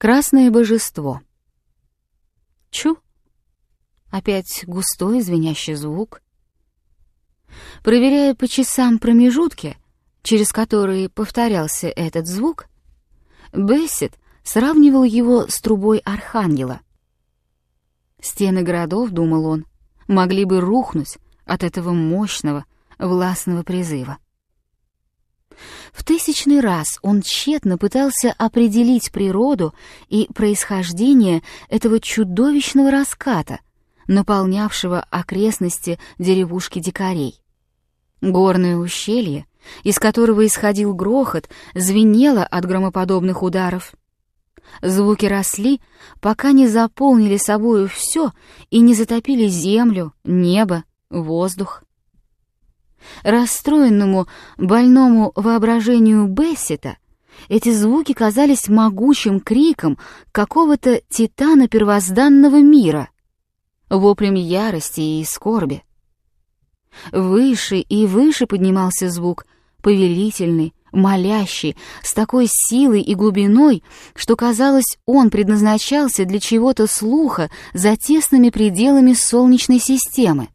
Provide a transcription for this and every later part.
Красное божество. Чу! Опять густой звенящий звук. Проверяя по часам промежутки, через которые повторялся этот звук, Бессет сравнивал его с трубой архангела. Стены городов, думал он, могли бы рухнуть от этого мощного, властного призыва. В 1000-й раз он тщетно пытался определить природу и происхождение этого чудовищного раската, наполнявшего окрестности деревушки дикарей. Горное ущелье, из которого исходил грохот, звенело от громоподобных ударов. Звуки росли, пока не заполнили собою все и не затопили землю, небо, воздух. Расстроенному, больному воображению Бессета эти звуки казались могучим криком какого-то титана первозданного мира, воплем ярости и скорби. Выше и выше поднимался звук, повелительный, молящий, с такой силой и глубиной, что, казалось, он предназначался для чего-то слуха за тесными пределами Солнечной системы.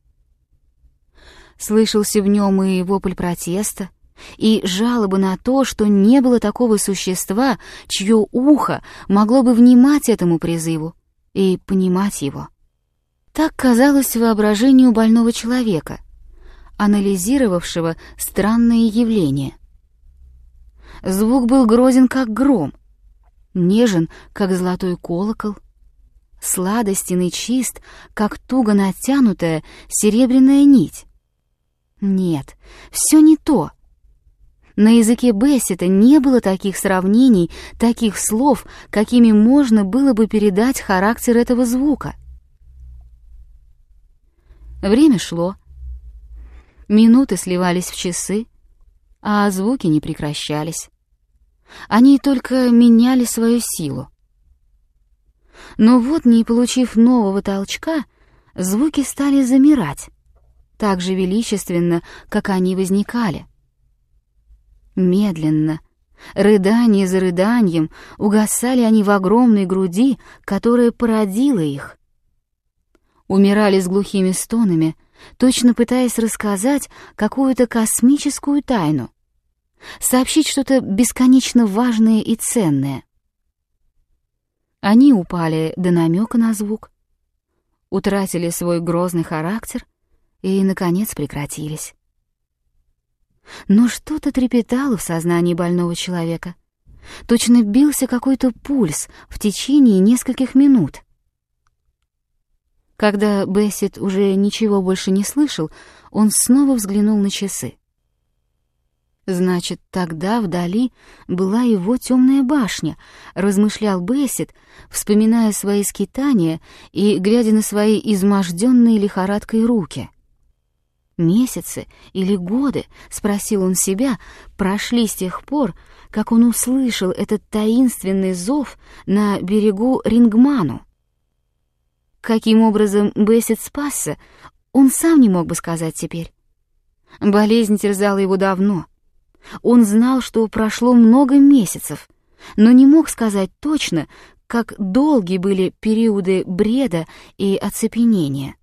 Слышался в нем и вопль протеста, и жалобы на то, что не было такого существа, чье ухо могло бы внимать этому призыву и понимать его. Так казалось воображению больного человека, анализировавшего странные явления. Звук был грозен, как гром, нежен, как золотой колокол, сладостен и чист, как туго натянутая серебряная нить. Нет, все не то. На языке Бессета не было таких сравнений, таких слов, какими можно было бы передать характер этого звука. Время шло. Минуты сливались в часы, а звуки не прекращались. Они только меняли свою силу. Но вот, не получив нового толчка, звуки стали замирать, так же величественно, как они возникали. Медленно, рыдание за рыданием, угасали они в огромной груди, которая породила их. Умирали с глухими стонами, точно пытаясь рассказать какую-то космическую тайну, сообщить что-то бесконечно важное и ценное. Они упали до намека на звук, утратили свой грозный характер и, наконец, прекратились. Но что-то трепетало в сознании больного человека. Точно бился какой-то пульс в течение нескольких минут. Когда Бессет уже ничего больше не слышал, он снова взглянул на часы. «Значит, тогда вдали была его темная башня», — размышлял Бессет, вспоминая свои скитания и глядя на свои изможденные лихорадкой руки. Месяцы или годы, спросил он себя, прошли с тех пор, как он услышал этот таинственный зов на берегу Рингману. Каким образом Бессет спасся, он сам не мог бы сказать теперь. Болезнь терзала его давно. Он знал, что прошло много месяцев, но не мог сказать точно, как долги были периоды бреда и оцепенения.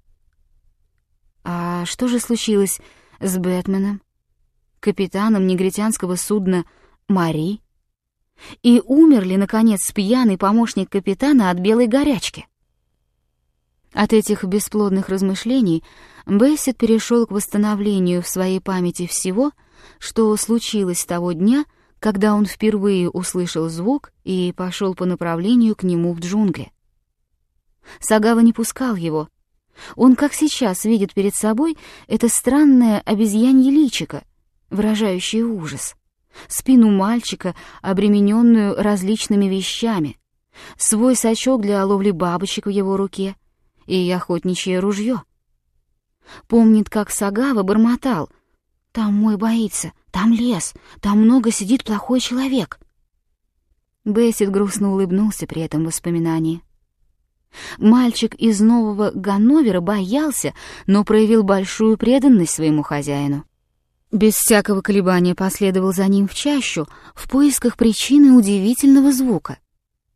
А что же случилось с Бэтменом, капитаном негритянского судна «Мари»? И умер ли, наконец, пьяный помощник капитана от белой горячки? От этих бесплодных размышлений Бессет перешел к восстановлению в своей памяти всего, что случилось с того дня, когда он впервые услышал звук и пошел по направлению к нему в джунгли. Сагава не пускал его. Он, как сейчас, видит перед собой это странное обезьянье личико, выражающее ужас, спину мальчика, обремененную различными вещами, свой сачок для ловли бабочек в его руке и охотничье ружье. Помнит, как Сагава бормотал: «Там мой боится, там лес, там много сидит плохой человек». Бессет грустно улыбнулся при этом воспоминании. Мальчик из Нового Ганновера боялся, но проявил большую преданность своему хозяину. Без всякого колебания последовал за ним в чащу в поисках причины удивительного звука.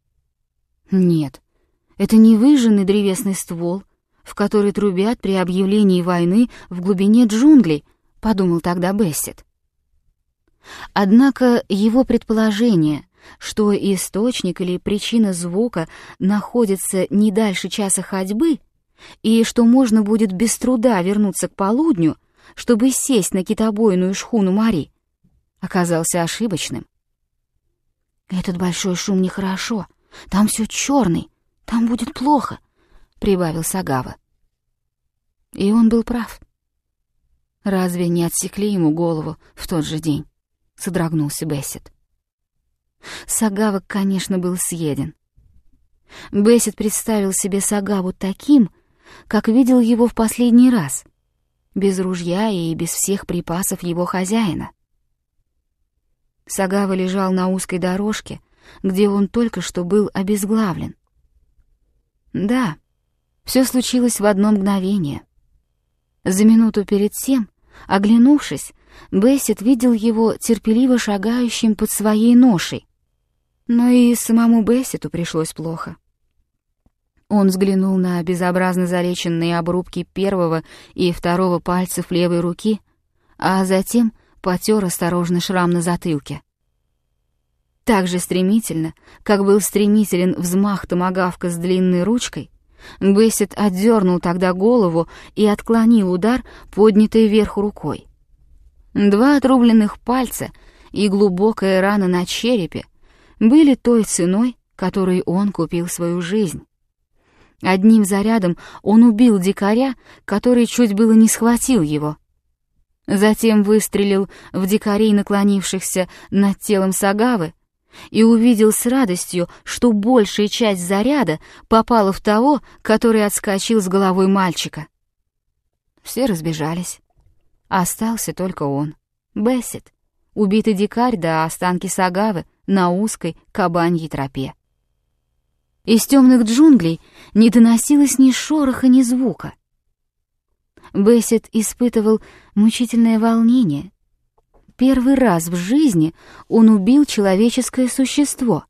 Нет, это не выжженный древесный ствол, в который трубят при объявлении войны в глубине джунглей, подумал тогда Бессет. Однако его предположение, что источник или причина звука находится не дальше часа ходьбы, и что можно будет без труда вернуться к полудню, чтобы сесть на китобойную шхуну Мари, оказался ошибочным. «Этот большой шум нехорошо, там все черный, там будет плохо», — прибавил Сагава. И он был прав. «Разве не отсекли ему голову в тот же день?» — содрогнулся Бессет. Сагава, конечно, был съеден. Бессет представил себе Сагаву таким, как видел его в последний раз, без ружья и без всех припасов его хозяина. Сагава лежал на узкой дорожке, где он только что был обезглавлен. Да, все случилось в одно мгновение. За минуту перед тем, оглянувшись, Бессет видел его терпеливо шагающим под своей ношей. Но и самому Бессету пришлось плохо. Он взглянул на безобразно залеченные обрубки первого и второго пальцев левой руки, а затем потер осторожно шрам на затылке. Так же стремительно, как был стремителен взмах томагавка с длинной ручкой, Бессет отдернул тогда голову и отклонил удар, поднятой вверх рукой. 2 отрубленных пальца и глубокая рана на черепе были той ценой, которой он купил свою жизнь. Одним зарядом он убил дикаря, который чуть было не схватил его. Затем выстрелил в дикарей, наклонившихся над телом Сагавы, и увидел с радостью, что большая часть заряда попала в того, который отскочил с головой мальчика. Все разбежались. Остался только он, Бессет, убитый дикарь да останки Сагавы на узкой кабаньей тропе. Из темных джунглей не доносилось ни шороха, ни звука. Бессет испытывал мучительное волнение. Первый раз в жизни он убил человеческое существо.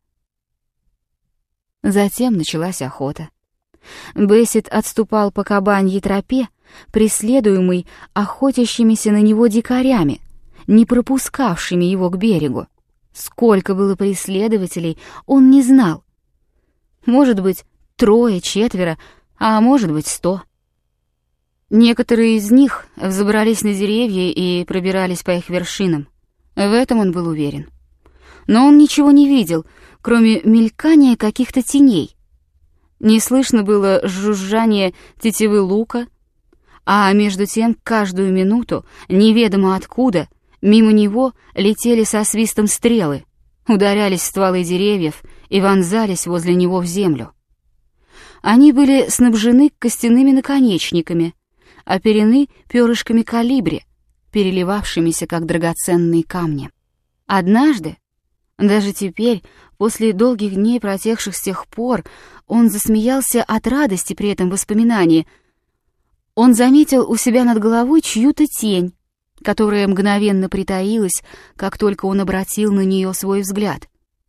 Затем началась охота. Бессет отступал по кабаньей тропе, преследуемый охотящимися на него дикарями, не пропускавшими его к берегу. Сколько было преследователей, он не знал. Может быть, 3, 4, а может быть, 100. Некоторые из них взобрались на деревья и пробирались по их вершинам. В этом он был уверен. Но он ничего не видел, кроме мелькания каких-то теней. Не слышно было жужжания тетивы лука, а между тем каждую минуту, неведомо откуда, мимо него летели со свистом стрелы, ударялись в стволы деревьев и вонзались возле него в землю. Они были снабжены костяными наконечниками, оперены перышками колибри, переливавшимися как драгоценные камни. Однажды, даже теперь, после долгих дней, протекших с тех пор, он засмеялся от радости при этом воспоминании. Он заметил у себя над головой чью-то тень, которая мгновенно притаилась, как только он обратил на нее свой взгляд.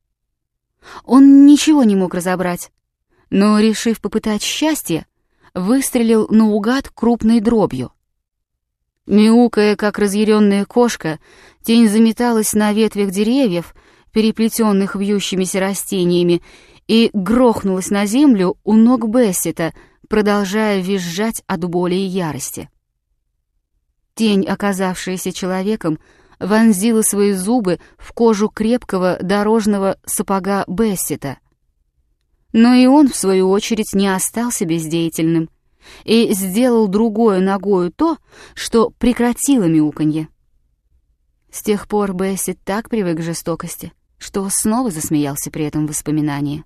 Он ничего не мог разобрать, но, решив попытать счастье, выстрелил наугад крупной дробью. Мяукая, как разъяренная кошка, тень заметалась на ветвях деревьев, переплетенных вьющимися растениями, и грохнулась на землю у ног Бессета, продолжая визжать от боли и ярости. Тень, оказавшаяся человеком, вонзила свои зубы в кожу крепкого дорожного сапога Бессета. Но и он, в свою очередь, не остался бездеятельным и сделал другой ногою то, что прекратило мяуканье. С тех пор Бессет так привык к жестокости, что снова засмеялся при этом воспоминании.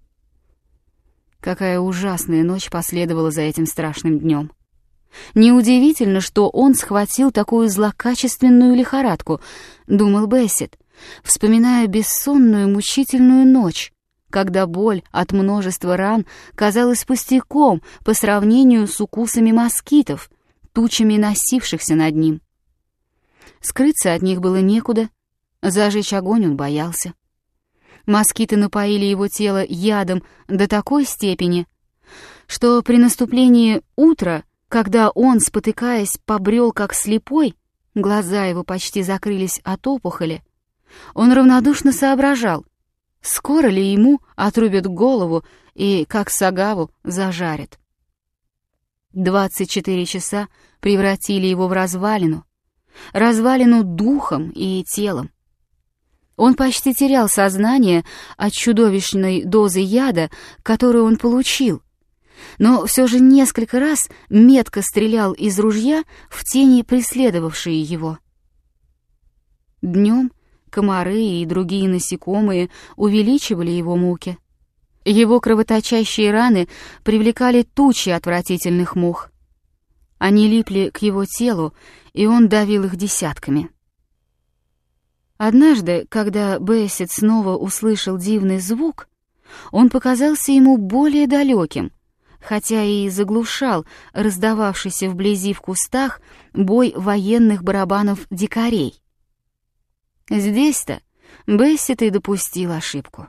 Какая ужасная ночь последовала за этим страшным днем. Неудивительно, что он схватил такую злокачественную лихорадку, думал Бессет, вспоминая бессонную мучительную ночь, когда боль от множества ран казалась пустяком по сравнению с укусами москитов, тучами носившихся над ним. Скрыться от них было некуда, зажечь огонь он боялся. Москиты напоили его тело ядом до такой степени, что при наступлении утра, когда он, спотыкаясь, побрел как слепой, глаза его почти закрылись от опухоли, он равнодушно соображал, скоро ли ему отрубят голову и, как сагаву, зажарят. 24 часа превратили его в развалину духом и телом. Он почти терял сознание от чудовищной дозы яда, которую он получил, но все же несколько раз метко стрелял из ружья в тени, преследовавшие его. Днем комары и другие насекомые увеличивали его муки. Его кровоточащие раны привлекали тучи отвратительных мух. Они липли к его телу, и он давил их десятками. Однажды, когда Бессет снова услышал дивный звук, он показался ему более далеким, хотя и заглушал раздававшийся вблизи в кустах бой военных барабанов дикарей. Здесь-то Бессет и допустил ошибку.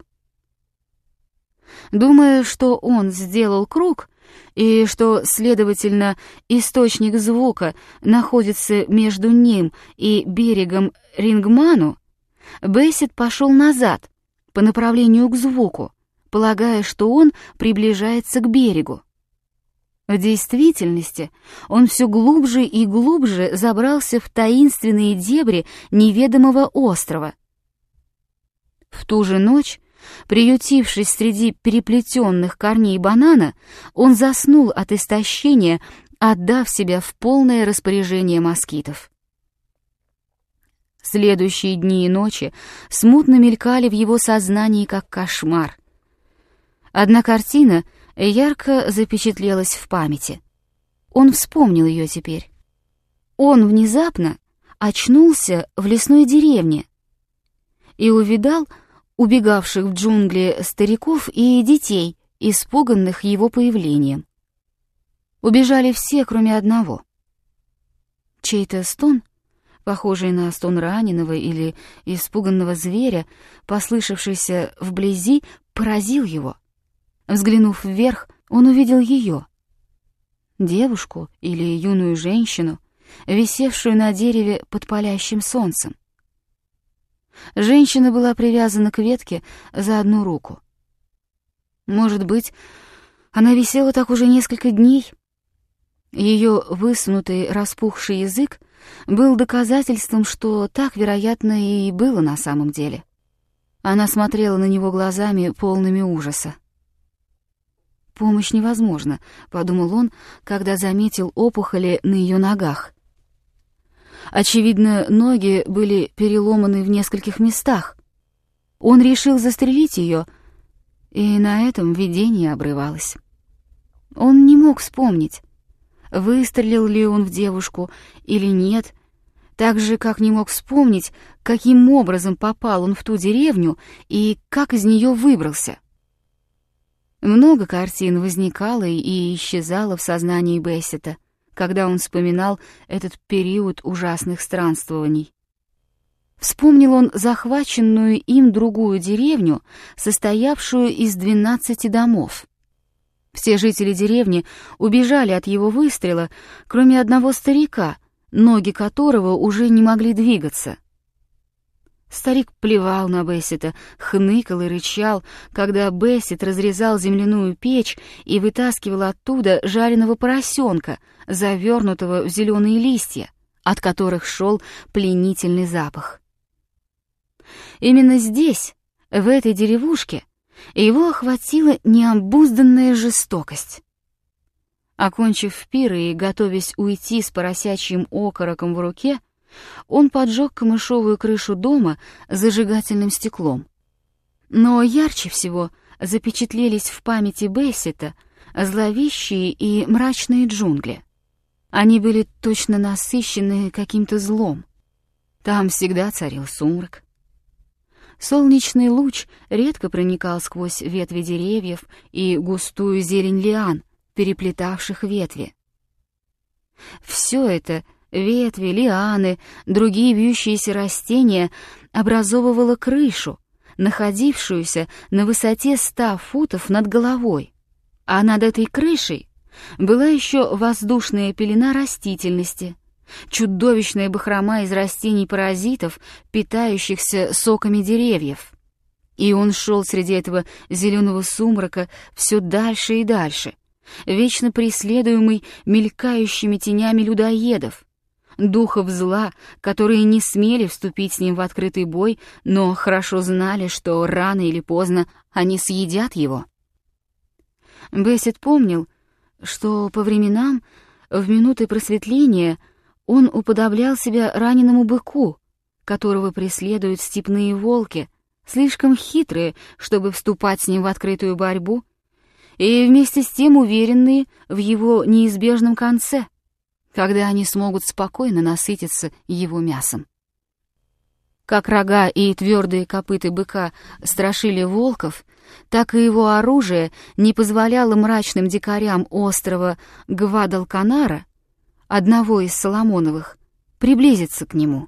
Думая, что он сделал круг, и что, следовательно, источник звука находится между ним и берегом Рингману, Бессет пошел назад, по направлению к звуку, полагая, что он приближается к берегу. В действительности он все глубже и глубже забрался в таинственные дебри неведомого острова. В ту же ночь, приютившись среди переплетенных корней банана, он заснул от истощения, отдав себя в полное распоряжение москитов. Следующие дни и ночи смутно мелькали в его сознании как кошмар. Одна картина ярко запечатлелась в памяти. Он вспомнил ее теперь. Он внезапно очнулся в лесной деревне и увидал убегавших в джунгли стариков и детей, испуганных его появлением. Убежали все, кроме одного. Чей-то стон, похожий на стон раненого или испуганного зверя, послышавшийся вблизи, поразил его. Взглянув вверх, он увидел ее, девушку или юную женщину, висевшую на дереве под палящим солнцем. Женщина была привязана к ветке за одну руку. Может быть, она висела так уже несколько дней. Ее высунутый распухший язык был доказательством, что так, вероятно, и было на самом деле. Она смотрела на него глазами, полными ужаса. «Помощь невозможна», — подумал он, когда заметил опухоли на ее ногах. Очевидно, ноги были переломаны в нескольких местах. Он решил застрелить ее, и на этом видение обрывалось. Он не мог вспомнить, выстрелил ли он в девушку или нет, так же, как не мог вспомнить, каким образом попал он в ту деревню и как из нее выбрался. Много картин возникало и исчезало в сознании Бессета, когда он вспоминал этот период ужасных странствований. Вспомнил он захваченную им другую деревню, состоявшую из 12 домов. Все жители деревни убежали от его выстрела, кроме одного старика, ноги которого уже не могли двигаться. Старик плевал на Бессета, хныкал и рычал, когда Бессет разрезал земляную печь и вытаскивал оттуда жареного поросенка, завернутого в зеленые листья, от которых шел пленительный запах. Именно здесь, в этой деревушке, его охватила необузданная жестокость. Окончив пир и готовясь уйти с поросячьим окороком в руке, он поджег камышовую крышу дома зажигательным стеклом. Но ярче всего запечатлелись в памяти Бессета зловещие и мрачные джунгли. Они были точно насыщены каким-то злом. Там всегда царил сумрак. Солнечный луч редко проникал сквозь ветви деревьев и густую зелень лиан, переплетавших ветви. Все это — ветви, лианы, другие вьющиеся растения — образовывало крышу, находившуюся на высоте 100 футов над головой, а над этой крышей была еще воздушная пелена растительности, чудовищная бахрома из растений-паразитов, питающихся соками деревьев. И он шел среди этого зеленого сумрака все дальше и дальше, вечно преследуемый мелькающими тенями людоедов, духов зла, которые не смели вступить с ним в открытый бой, но хорошо знали, что рано или поздно они съедят его. Бессет помнил, что по временам, в минуты просветления, он уподоблял себя раненому быку, которого преследуют степные волки, слишком хитрые, чтобы вступать с ним в открытую борьбу, и вместе с тем уверенные в его неизбежном конце, когда они смогут спокойно насытиться его мясом. Как рога и твердые копыта быка страшили волков, так и его оружие не позволяло мрачным дикарям острова Гвадалканара, одного из Соломоновых, приблизиться к нему.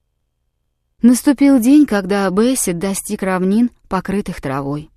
Наступил день, когда Бессет достиг равнин, покрытых травой.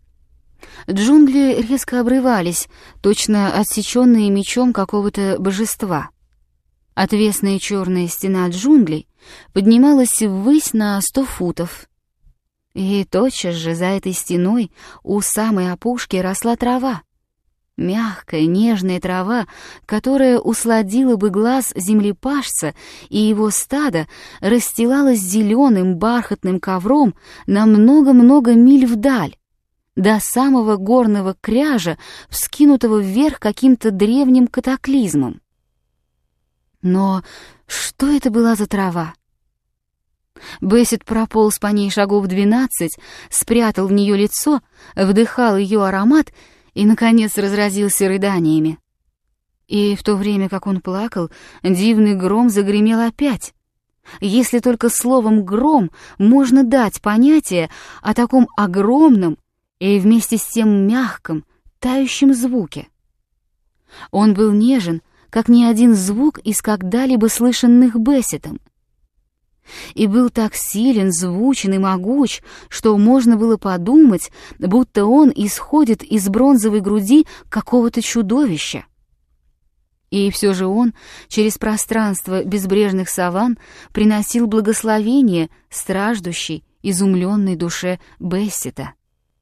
Джунгли резко обрывались, точно отсеченные мечом какого-то божества. Отвесная черная стена джунглей поднималась ввысь на 100 футов. И тотчас же за этой стеной у самой опушки росла трава. Мягкая, нежная трава, которая усладила бы глаз землепашца, и его стадо расстилалось зеленым бархатным ковром на много-много миль вдаль, до самого горного кряжа, вскинутого вверх каким-то древним катаклизмом. Но что это была за трава? Бессет прополз по ней шагов 12, спрятал в нее лицо, вдыхал ее аромат и, наконец, разразился рыданиями. И в то время, как он плакал, дивный гром загремел опять. Если только словом «гром» можно дать понятие о таком огромном и вместе с тем мягком, тающем звуке. Он был нежен, как ни один звук из когда-либо слышанных Бессетом, и был так силен, звучен и могуч, что можно было подумать, будто он исходит из бронзовой груди какого-то чудовища. И все же он через пространство безбрежных саванн приносил благословение страждущей, изумленной душе Бессета.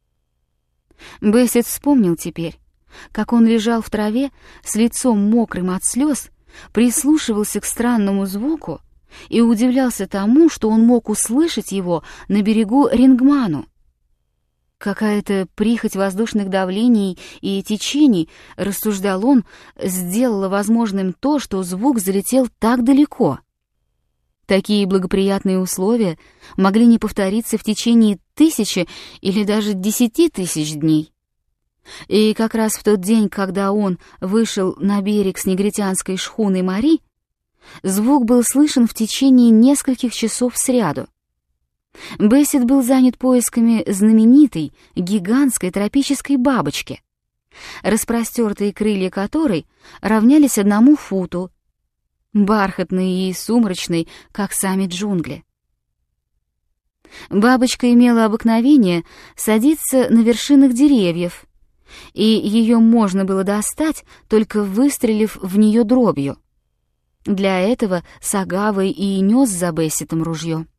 Бессет вспомнил теперь, как он лежал в траве с лицом мокрым от слез, прислушивался к странному звуку и удивлялся тому, что он мог услышать его на берегу Рингману. Какая-то прихоть воздушных давлений и течений, рассуждал он, сделала возможным то, что звук залетел так далеко. Такие благоприятные условия могли не повториться в течение 1000 или даже 10 000 дней. И как раз в тот день, когда он вышел на берег с негритянской шхуной Мари, звук был слышен в течение нескольких часов сряду. Бессет был занят поисками знаменитой гигантской тропической бабочки, распростертые крылья которой равнялись 1 футу, бархатной и сумрачной, как сами джунгли. Бабочка имела обыкновение садиться на вершинах деревьев, и ее можно было достать, только выстрелив в нее дробью. Для этого Сагавой и нес за Бессетом ружье.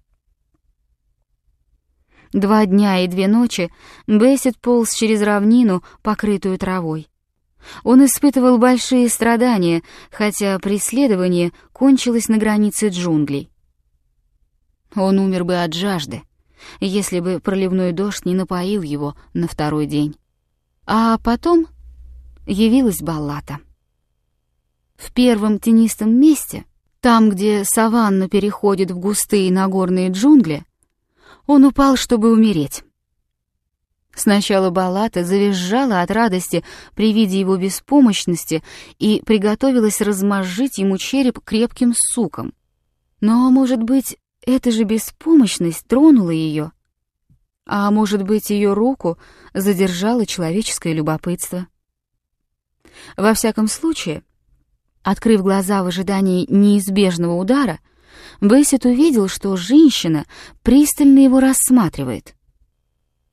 2 дня и 2 ночи Бессет полз через равнину, покрытую травой. Он испытывал большие страдания, хотя преследование кончилось на границе джунглей. Он умер бы от жажды, если бы проливной дождь не напоил его на 2-й день. А потом явилась Баллата. В первом тенистом месте, там, где саванна переходит в густые нагорные джунгли, он упал, чтобы умереть. Сначала Баллата завизжала от радости при виде его беспомощности и приготовилась размозжить ему череп крепким суком. Но, может быть, эта же беспомощность тронула ее, а может быть, ее руку задержало человеческое любопытство. Во всяком случае, открыв глаза в ожидании неизбежного удара, Бессет увидел, что женщина пристально его рассматривает.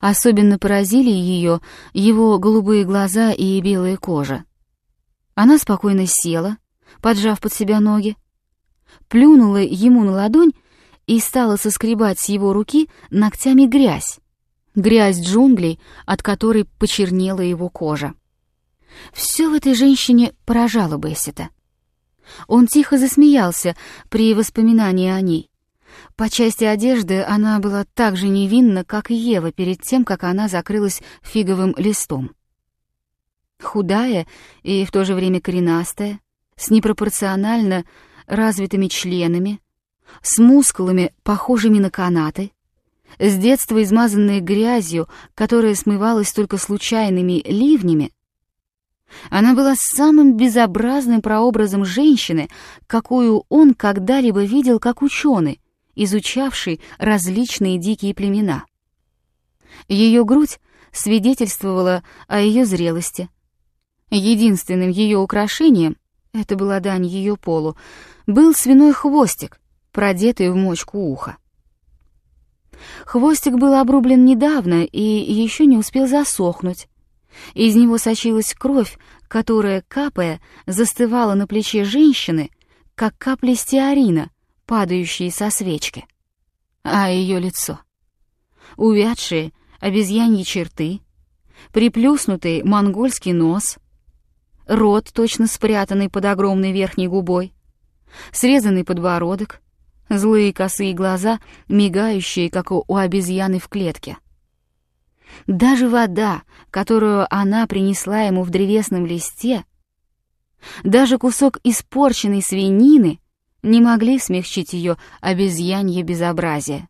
Особенно поразили ее его голубые глаза и белая кожа. Она спокойно села, поджав под себя ноги, плюнула ему на ладонь и стала соскребать с его руки ногтями грязь. Грязь джунглей, от которой почернела его кожа. Все в этой женщине поражало Бессета. Он тихо засмеялся при воспоминании о ней. По части одежды она была так же невинна, как и Ева перед тем, как она закрылась фиговым листом. Худая и в то же время коренастая, с непропорционально развитыми членами, с мускулами, похожими на канаты, с детства измазанной грязью, которая смывалась только случайными ливнями, она была самым безобразным прообразом женщины, какую он когда-либо видел как ученый, изучавший различные дикие племена. Ее грудь свидетельствовала о ее зрелости. Единственным ее украшением, это была дань ее полу, был свиной хвостик, продетый в мочку уха. Хвостик был обрублен недавно и еще не успел засохнуть. Из него сочилась кровь, которая, капая, застывала на плече женщины, как капли стеарина, падающие со свечки. А ее лицо? Увядшие обезьяньи черты, приплюснутый монгольский нос, рот, точно спрятанный под огромной верхней губой, срезанный подбородок, злые косые глаза, мигающие, как у обезьяны в клетке. Даже вода, которую она принесла ему в древесном листе, даже кусок испорченной свинины не могли смягчить ее обезьянье безобразие.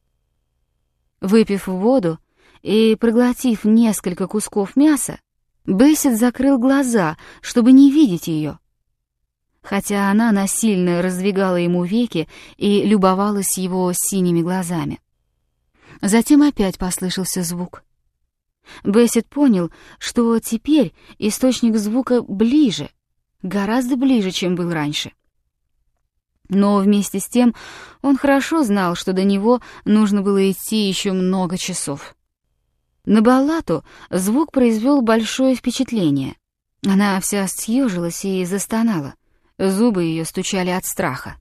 Выпив воду и проглотив несколько кусков мяса, Бессет закрыл глаза, чтобы не видеть ее, хотя она насильно раздвигала ему веки и любовалась его синими глазами. Затем опять послышался звук. Бессет понял, что теперь источник звука ближе, гораздо ближе, чем был раньше. Но вместе с тем он хорошо знал, что до него нужно было идти еще много часов. На Баллату звук произвел большое впечатление. Она вся съежилась и застонала, зубы ее стучали от страха.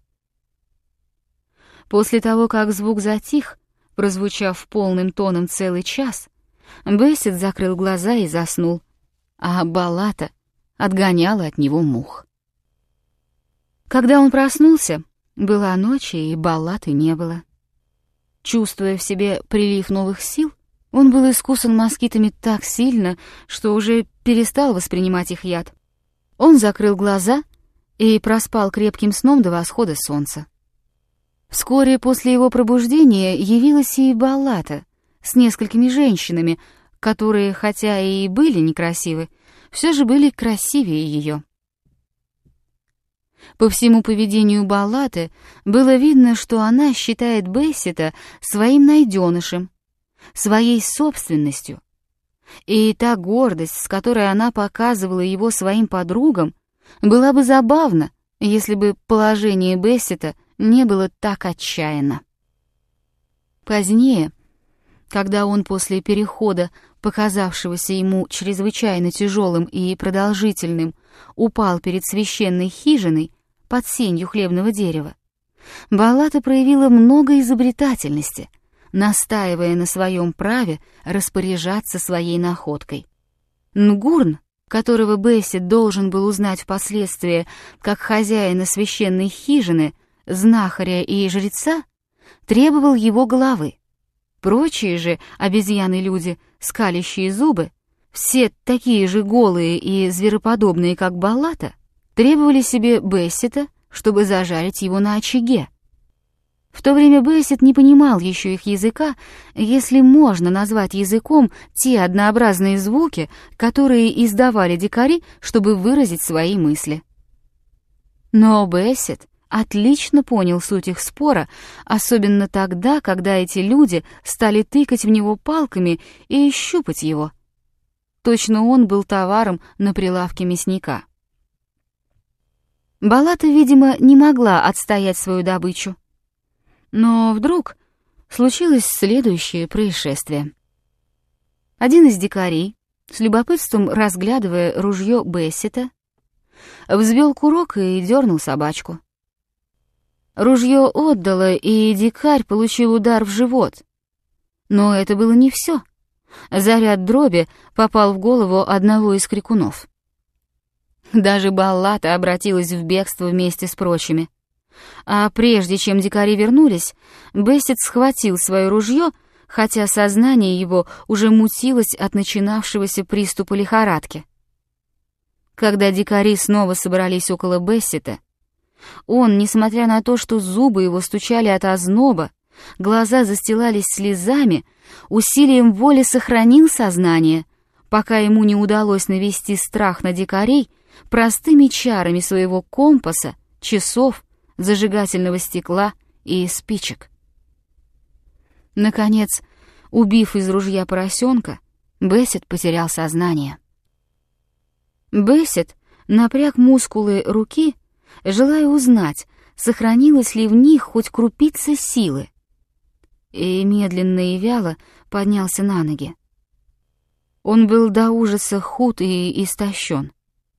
После того, как звук затих, прозвучав полным тоном целый час, Бессет закрыл глаза и заснул, а Баллата отгоняла от него мух. Когда он проснулся, была ночь, и Баллаты не было. Чувствуя в себе прилив новых сил, он был искусан москитами так сильно, что уже перестал воспринимать их яд. Он закрыл глаза и проспал крепким сном до восхода солнца. Вскоре после его пробуждения явилась и Баллата с несколькими женщинами, которые, хотя и были некрасивы, все же были красивее ее. По всему поведению Баллаты было видно, что она считает Бессета своим найденышем, своей собственностью. И та гордость, с которой она показывала его своим подругам, была бы забавна, если бы положение Бессета не было так отчаянно. Позднее, когда он после перехода, показавшегося ему чрезвычайно тяжелым и продолжительным, упал перед священной хижиной под сенью хлебного дерева, Баллата проявила много изобретательности, настаивая на своем праве распоряжаться своей находкой. Нгурн, которого Бессет должен был узнать впоследствии как хозяина священной хижины, знахаря и жреца, требовал его головы. Прочие же обезьяны-люди, скалящие зубы, все такие же голые и звероподобные, как Баллата, требовали себе Бессета, чтобы зажарить его на очаге. В то время Бессет не понимал еще их языка, если можно назвать языком те однообразные звуки, которые издавали дикари, чтобы выразить свои мысли. Но Бессет отлично понял суть их спора, особенно тогда, когда эти люди стали тыкать в него палками и щупать его. Точно он был товаром на прилавке мясника. Баллата, видимо, не могла отстоять свою добычу. Но вдруг случилось следующее происшествие. Один из дикарей, с любопытством разглядывая ружье Бессета, взвел курок и дернул собачку. Ружье отдало, и дикарь получил удар в живот. Но это было не все. Заряд дроби попал в голову одного из крикунов. Даже Баллата обратилась в бегство вместе с прочими. А прежде чем дикари вернулись, Бессет схватил свое ружье, хотя сознание его уже мутилось от начинавшегося приступа лихорадки. Когда дикари снова собрались около Бессета, он, несмотря на то, что зубы его стучали от озноба, глаза застилались слезами, усилием воли сохранил сознание, пока ему не удалось навести страх на дикарей простыми чарами своего компаса, часов, зажигательного стекла и спичек. Наконец, убив из ружья поросенка, Бессет потерял сознание. Бессет напряг мускулы руки, желая узнать, сохранилась ли в них хоть крупица силы, и медленно и вяло поднялся на ноги. Он был до ужаса худ и истощен.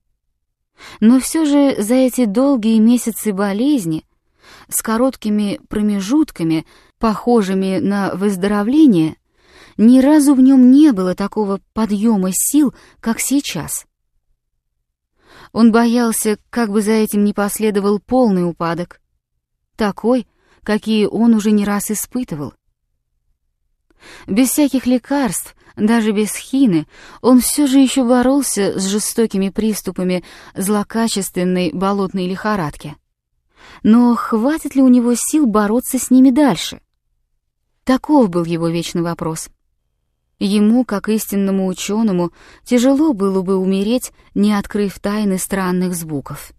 Но все же за эти долгие месяцы болезни, с короткими промежутками, похожими на выздоровление, ни разу в нем не было такого подъема сил, как сейчас. Он боялся, как бы за этим не последовал полный упадок, такой, какие он уже не раз испытывал. Без всяких лекарств, даже без хины, он все же еще боролся с жестокими приступами злокачественной болотной лихорадки. Но хватит ли у него сил бороться с ними дальше? Таков был его вечный вопрос. Ему, как истинному ученому, тяжело было бы умереть, не открыв тайны странных звуков.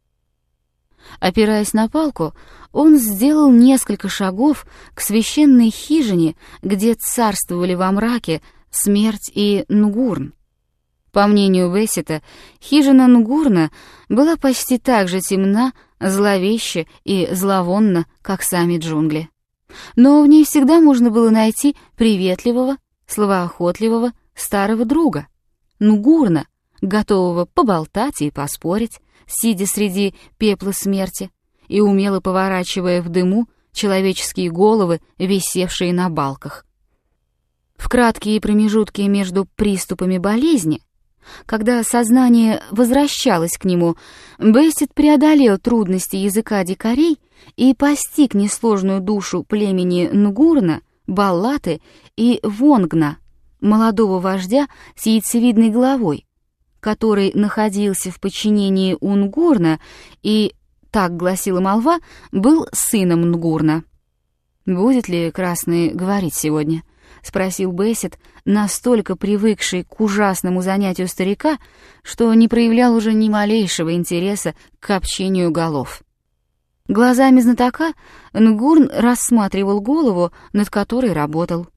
Опираясь на палку, он сделал несколько шагов к священной хижине, где царствовали во мраке смерть и Нгурн. По мнению Бессета, хижина Нгурна была почти так же темна, зловеща и зловонна, как сами джунгли. Но в ней всегда можно было найти приветливого, словоохотливого старого друга, Нгурна, готового поболтать и поспорить, сидя среди пепла смерти и умело поворачивая в дыму человеческие головы, висевшие на балках. В краткие промежутки между приступами болезни, когда сознание возвращалось к нему, Бессет преодолел трудности языка дикарей и постиг несложную душу племени Нгурна, Баллаты и Вонгна, молодого вождя с яйцевидной головой, который находился в подчинении у Нгурна и, так гласила молва, был сыном Нгурна. «Будет ли Красный говорить сегодня?» — спросил Бессет, настолько привыкший к ужасному занятию старика, что не проявлял уже ни малейшего интереса к общению голов. Глазами знатока Нгурн рассматривал голову, над которой работал.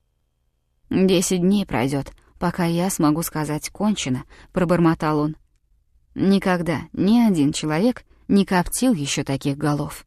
10 дней пройдет, пока я смогу сказать «кончено», — пробормотал он. Никогда ни один человек не коптил еще таких голов.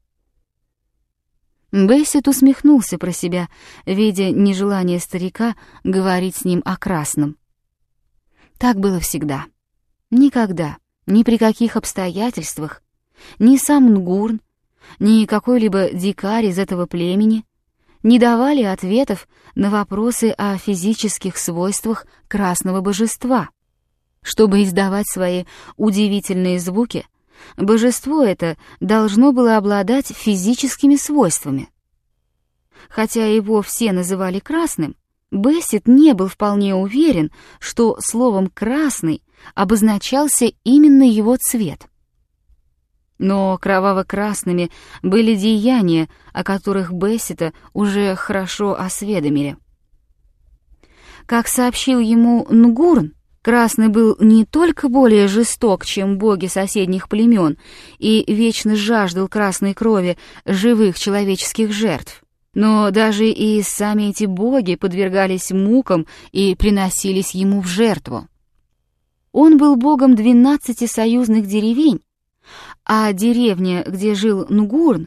Бессет усмехнулся про себя, видя нежелание старика говорить с ним о красном. Так было всегда. Никогда, ни при каких обстоятельствах, ни сам Нгурн, ни какой-либо дикарь из этого племени не давали ответов на вопросы о физических свойствах красного божества. Чтобы издавать свои удивительные звуки, божество это должно было обладать физическими свойствами. Хотя его все называли красным, Бессет не был вполне уверен, что словом «красный» обозначался именно его цвет. Но кроваво-красными были деяния, о которых Бессета уже хорошо осведомили. Как сообщил ему Нгурн, Красный был не только более жесток, чем боги соседних племен, и вечно жаждал красной крови живых человеческих жертв, но даже и сами эти боги подвергались мукам и приносились ему в жертву. Он был богом 12 союзных деревень, а деревня, где жил Нгурн,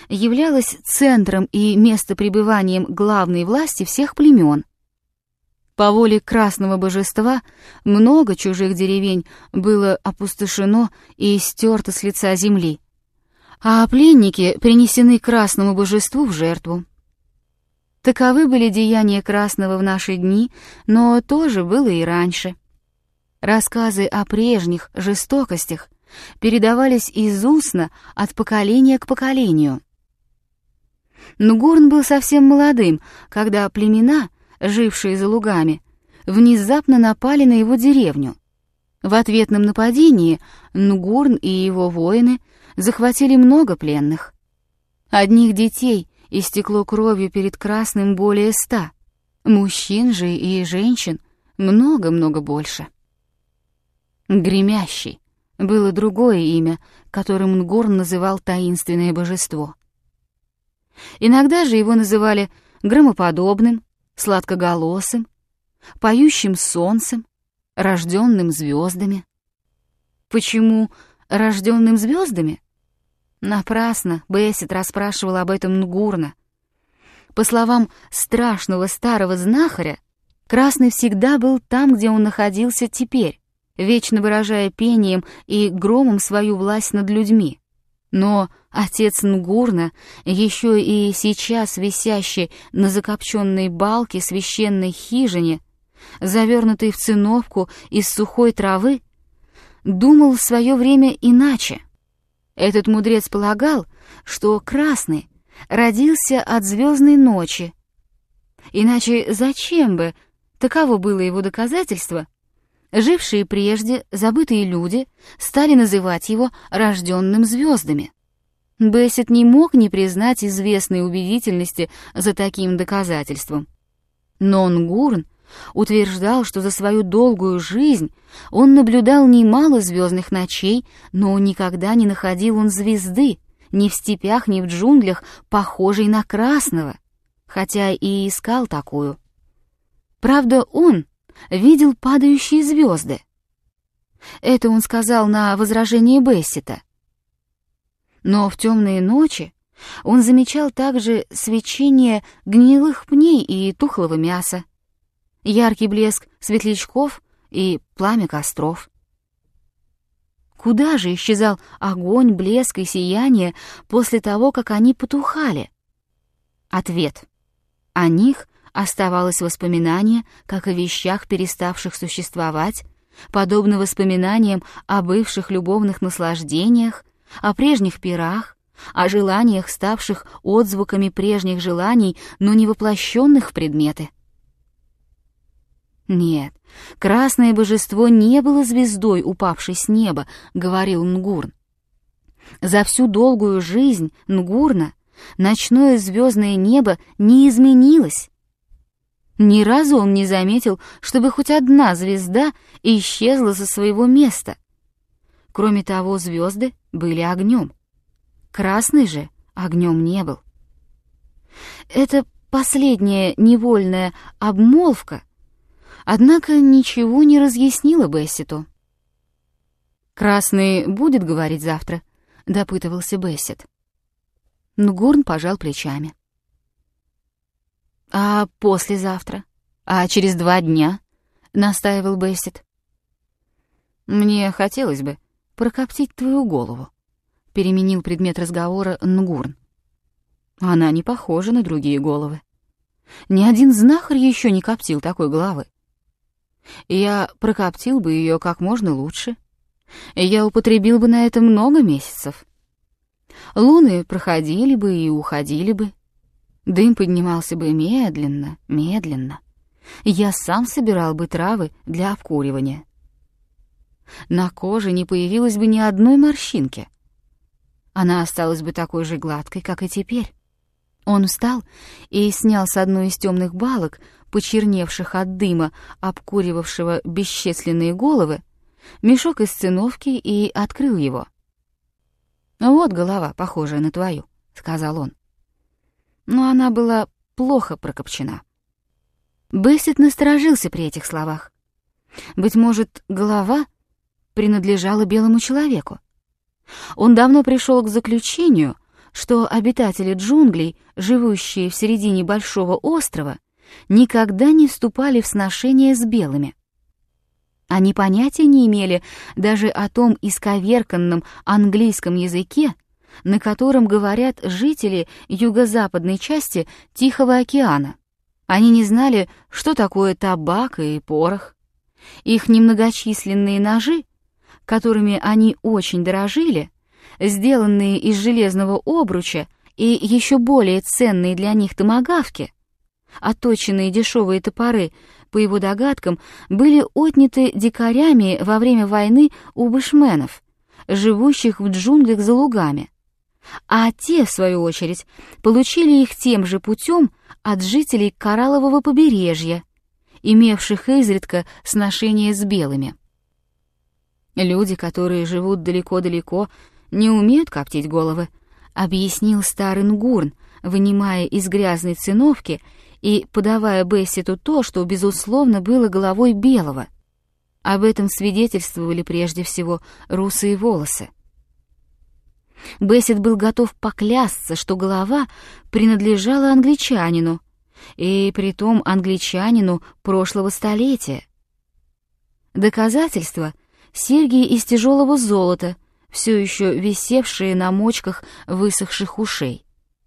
являлась центром и местопребыванием главной власти всех племен. По воле красного божества много чужих деревень было опустошено и стерто с лица земли, а пленники принесены красному божеству в жертву. Таковы были деяния красного в наши дни, но тоже было и раньше. Рассказы о прежних жестокостях передавались из устно от поколения к поколению. Нгурн был совсем молодым, когда племена, жившие за лугами, внезапно напали на его деревню. В ответном нападении Нгурн и его воины захватили много пленных. Одних детей истекло кровью перед красным более 100, мужчин же и женщин много-много больше. Гремящий было другое имя, которым Нгурн называл таинственное божество. Иногда же его называли громоподобным, сладкоголосым, поющим солнцем, рожденным звездами. Почему рожденным звездами? Напрасно Бессет расспрашивал об этом Нгурна. По словам страшного старого знахаря, Красный всегда был там, где он находился теперь, вечно выражая пением и громом свою власть над людьми. Но отец Нгурна, еще и сейчас висящий на закопченной балке священной хижине, завернутый в циновку из сухой травы, думал в свое время иначе. Этот мудрец полагал, что Красный родился от звездной ночи. Иначе зачем бы, таково было его доказательство, жившие прежде забытые люди стали называть его рожденным звездами. Бессет не мог не признать известной убедительности за таким доказательством. Но Нгурн утверждал, что за свою долгую жизнь он наблюдал немало звездных ночей, но никогда не находил он звезды, ни в степях, ни в джунглях, похожей на Красного, хотя и искал такую. Правда, он видел падающие звезды. Это он сказал на возражение Бессета. Но в темные ночи он замечал также свечение гнилых пней и тухлого мяса, яркий блеск светлячков и пламя костров. Куда же исчезал огонь, блеск и сияние после того, как они потухали? Ответ. О них оставалось воспоминание, как о вещах, переставших существовать, подобно воспоминаниям о бывших любовных наслаждениях, о прежних пирах, о желаниях, ставших отзвуками прежних желаний, но не воплощенных в предметы. «Нет, красное божество не было звездой, упавшей с неба», — говорил Нгурн. За всю долгую жизнь Нгурна ночное звездное небо не изменилось. Ни разу он не заметил, чтобы хоть одна звезда исчезла со своего места. Кроме того, звезды были огнем. Красный же огнем не был. Это последняя невольная обмолвка, однако ничего не разъяснила Бессету. «Красный будет говорить завтра?» — допытывался Бессет. Нгурн пожал плечами. «А послезавтра? А через 2 дня?» — настаивал Бессет. «Мне хотелось бы прокоптить твою голову», — переменил предмет разговора Нгурн. «Она не похожа на другие головы. Ни один знахарь еще не коптил такой головы. Я прокоптил бы ее как можно лучше. Я употребил бы на это много месяцев. Луны проходили бы и уходили бы. Дым поднимался бы медленно, медленно. Я сам собирал бы травы для обкуривания. На коже не появилось бы ни одной морщинки. Она осталась бы такой же гладкой, как и теперь». Он встал и снял с одной из темных балок, почерневших от дыма, обкуривавшего бесчисленные головы, мешок из циновки и открыл его. «Вот голова, похожая на твою», — сказал он. Но она была плохо прокопчена. Бессет насторожился при этих словах. Быть может, голова принадлежала белому человеку. Он давно пришел к заключению, что обитатели джунглей, живущие в середине большого острова, никогда не вступали в сношения с белыми. Они понятия не имели даже о том исковерканном английском языке, на котором говорят жители юго-западной части Тихого океана. Они не знали, что такое табак и порох. Их немногочисленные ножи, которыми они очень дорожили, сделанные из железного обруча, и еще более ценные для них томагавки, отточенные дешевые топоры, по его догадкам, были отняты дикарями во время войны у бушменов, живущих в джунглях за лугами, а те, в свою очередь, получили их тем же путем от жителей Кораллового побережья, имевших изредка сношение с белыми. Люди, которые живут далеко-далеко, не умеют коптить головы, объяснил старый Нгурн, вынимая из грязной циновки и подавая Бессету то, что, безусловно, было головой белого. Об этом свидетельствовали прежде всего русые волосы. Бессет был готов поклясться, что голова принадлежала англичанину, и притом англичанину прошлого столетия. Доказательство — серьги из тяжелого золота, все еще висевшие на мочках высохших ушей.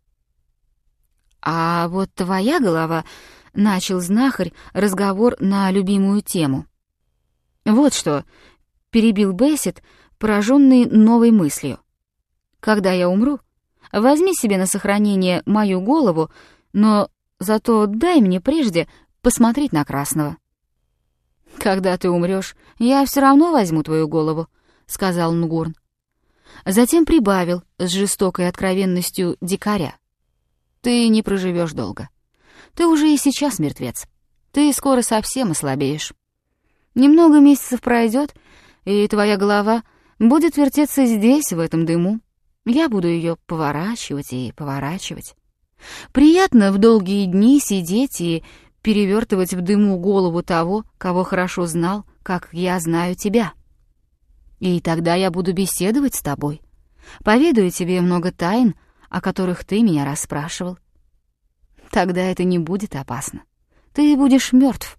«А вот твоя голова», — начал знахарь разговор на любимую тему. «Вот что», — перебил Бессет, пораженный новой мыслью. «Когда я умру, возьми себе на сохранение мою голову, но зато дай мне прежде посмотреть на красного». «Когда ты умрешь, я все равно возьму твою голову», — сказал Нгурн. Затем прибавил с жестокой откровенностью дикаря. «Ты не проживешь долго. Ты уже и сейчас мертвец. Ты скоро совсем ослабеешь. Немного месяцев пройдет, и твоя голова будет вертеться здесь, в этом дыму. Я буду ее поворачивать и поворачивать. Приятно в долгие дни сидеть и перевертывать в дыму голову того, кого хорошо знал, как я знаю тебя. И тогда я буду беседовать с тобой, поведаю тебе много тайн, о которых ты меня расспрашивал. Тогда это не будет опасно. Ты будешь мертв».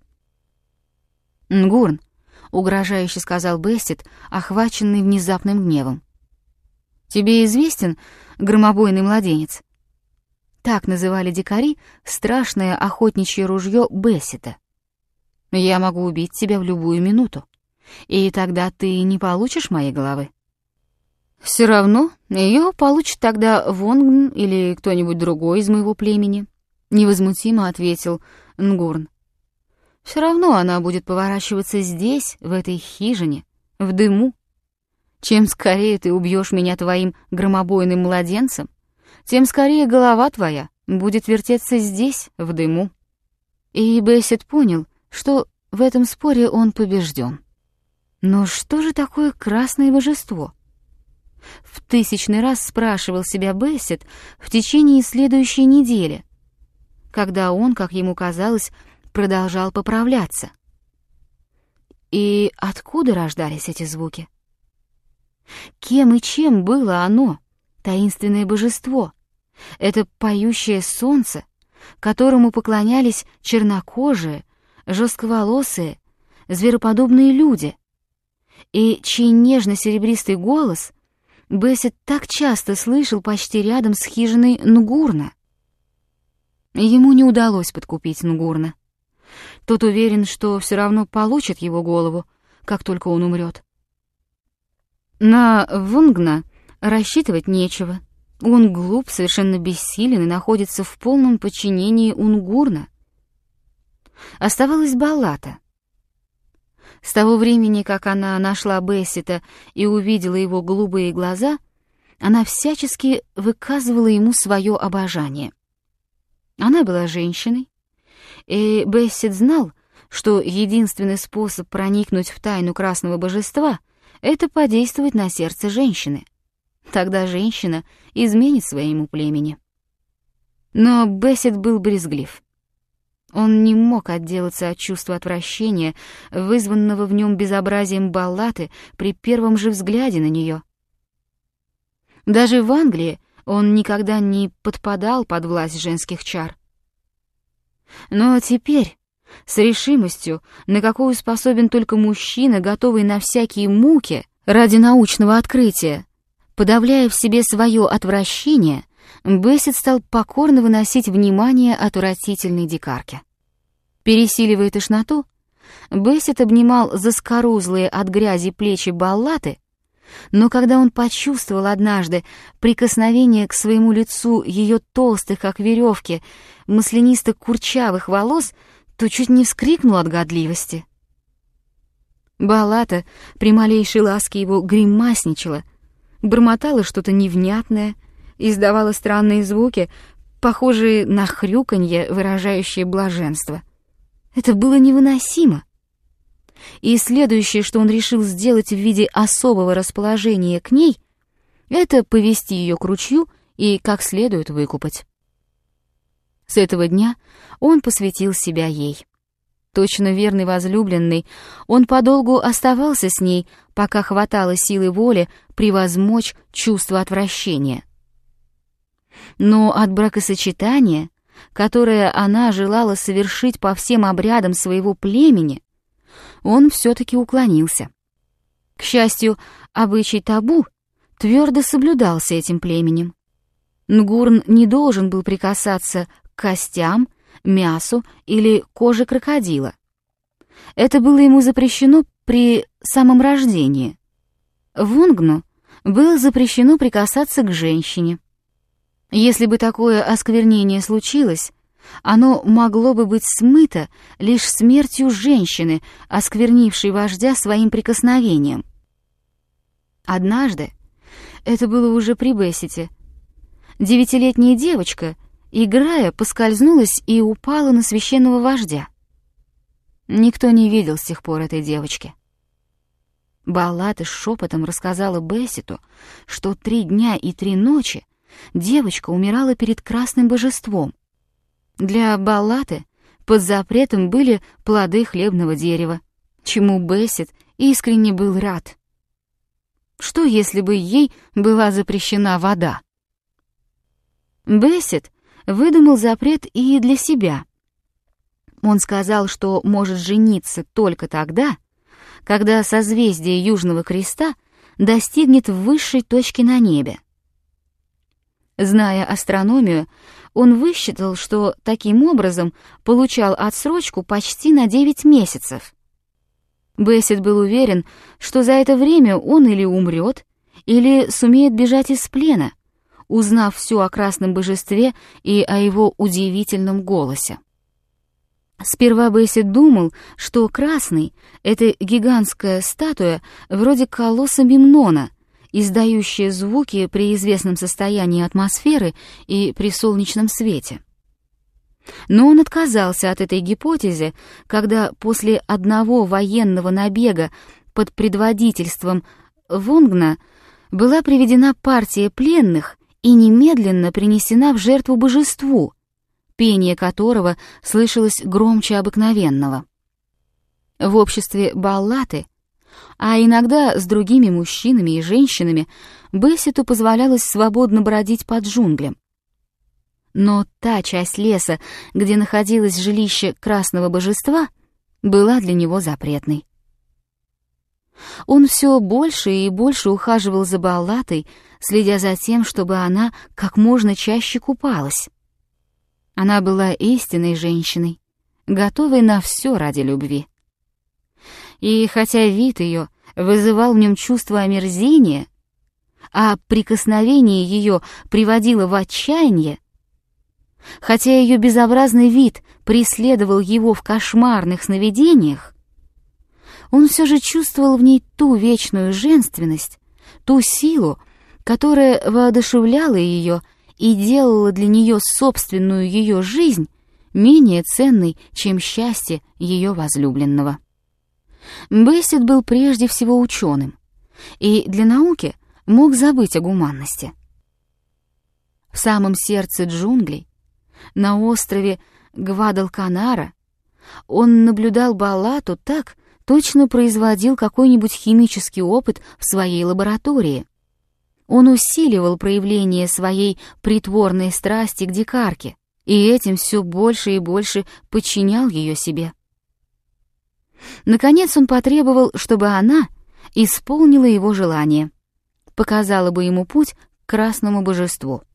«Нгурн», — угрожающе сказал Бессет, охваченный внезапным гневом. «Тебе известен громобойный младенец?» Так называли дикари страшное охотничье ружье Бессета. «Я могу убить тебя в любую минуту, и тогда ты не получишь моей головы». «Все равно ее получит тогда Вонгн или кто-нибудь другой из моего племени», — невозмутимо ответил Нгурн. «Все равно она будет поворачиваться здесь, в этой хижине, в дыму. Чем скорее ты убьешь меня твоим громобойным младенцем, тем скорее голова твоя будет вертеться здесь, в дыму». И Бессет понял, что в этом споре он побежден. Но что же такое красное божество? В 1000-й раз спрашивал себя Бессет в течение следующей недели, когда он, как ему казалось, продолжал поправляться. И откуда рождались эти звуки? Кем и чем было оно, таинственное божество, это поющее солнце, которому поклонялись чернокожие, жестковолосые, звероподобные люди, и чей нежно-серебристый голос Бессет так часто слышал почти рядом с хижиной Нгурна? Ему не удалось подкупить Нгурна. Тот уверен, что все равно получит его голову, как только он умрет. На Вонгна рассчитывать нечего. Он глуп, совершенно бессилен и находится в полном подчинении у Нгурна. Оставалась Балата. С того времени, как она нашла Бессета и увидела его голубые глаза, она всячески выказывала ему свое обожание. Она была женщиной, и Бессет знал, что единственный способ проникнуть в тайну красного божества — это подействовать на сердце женщины. Тогда женщина изменит своему племени. Но Бессет был брезглив. Он не мог отделаться от чувства отвращения, вызванного в нем безобразием Баллаты при первом же взгляде на нее. Даже в Англии он никогда не подпадал под власть женских чар. Но теперь, с решимостью, на какую способен только мужчина, готовый на всякие муки ради научного открытия, подавляя в себе свое отвращение, Бессет стал покорно выносить внимание отвратительной дикарки. Пересиливая тошноту, Бессет обнимал заскорузлые от грязи плечи Баллаты, но когда он почувствовал однажды прикосновение к своему лицу ее толстых, как веревки, маслянисто-курчавых волос, то чуть не вскрикнул от годливости. Баллата при малейшей ласке его гримасничала, бормотала что-то невнятное, издавала странные звуки, похожие на хрюканье, выражающее блаженство. Это было невыносимо. И следующее, что он решил сделать в виде особого расположения к ней, это повести ее к ручью и как следует выкупать. С этого дня он посвятил себя ей. Точно верный возлюбленный, он подолгу оставался с ней, пока хватало силы воли превозмочь чувство отвращения. Но от бракосочетания, которое она желала совершить по всем обрядам своего племени, он все-таки уклонился. К счастью, обычай табу твердо соблюдался этим племенем. Нгурн не должен был прикасаться к костям, мясу или коже крокодила. Это было ему запрещено при самом рождении. Вунгну было запрещено прикасаться к женщине. Если бы такое осквернение случилось, оно могло бы быть смыто лишь смертью женщины, осквернившей вождя своим прикосновением. Однажды, это было уже при Бессете, 9-летняя девочка, играя, поскользнулась и упала на священного вождя. Никто не видел с тех пор этой девочки. Баллата шепотом рассказала Бессету, что 3 дня и 3 ночи девочка умирала перед красным божеством. Для Баллаты под запретом были плоды хлебного дерева, чему Бессет искренне был рад. Что, если бы ей была запрещена вода? Бессет выдумал запрет и для себя. Он сказал, что может жениться только тогда, когда созвездие Южного Креста достигнет высшей точки на небе. Зная астрономию, он высчитал, что таким образом получал отсрочку почти на 9 месяцев. Бессет был уверен, что за это время он или умрет, или сумеет бежать из плена, узнав все о красном божестве и о его удивительном голосе. Сперва Бессет думал, что красный — это гигантская статуя вроде колосса Мемнона, издающая звуки при известном состоянии атмосферы и при солнечном свете. Но он отказался от этой гипотезы, когда после одного военного набега под предводительством Вунгна была приведена партия пленных и немедленно принесена в жертву божеству, пение которого слышалось громче обыкновенного. В обществе Баллаты, а иногда с другими мужчинами и женщинами, Бессету позволялось свободно бродить по джунглям. Но та часть леса, где находилось жилище красного божества, была для него запретной. Он все больше и больше ухаживал за Баллатой, следя за тем, чтобы она как можно чаще купалась. Она была истинной женщиной, готовой на все ради любви. И хотя вид ее вызывал в нем чувство омерзения, а прикосновение ее приводило в отчаяние, хотя ее безобразный вид преследовал его в кошмарных сновидениях, он все же чувствовал в ней ту вечную женственность, ту силу, которая воодушевляла ее и делала для нее собственную ее жизнь менее ценной, чем счастье ее возлюбленного. Бессет был прежде всего ученым, и для науки мог забыть о гуманности. В самом сердце джунглей, на острове Гвадалканара, он наблюдал Баллату так, точно производил какой-нибудь химический опыт в своей лаборатории. Он усиливал проявление своей притворной страсти к дикарке, и этим все больше и больше подчинял ее себе. Наконец он потребовал, чтобы она исполнила его желание, показала бы ему путь к красному божеству.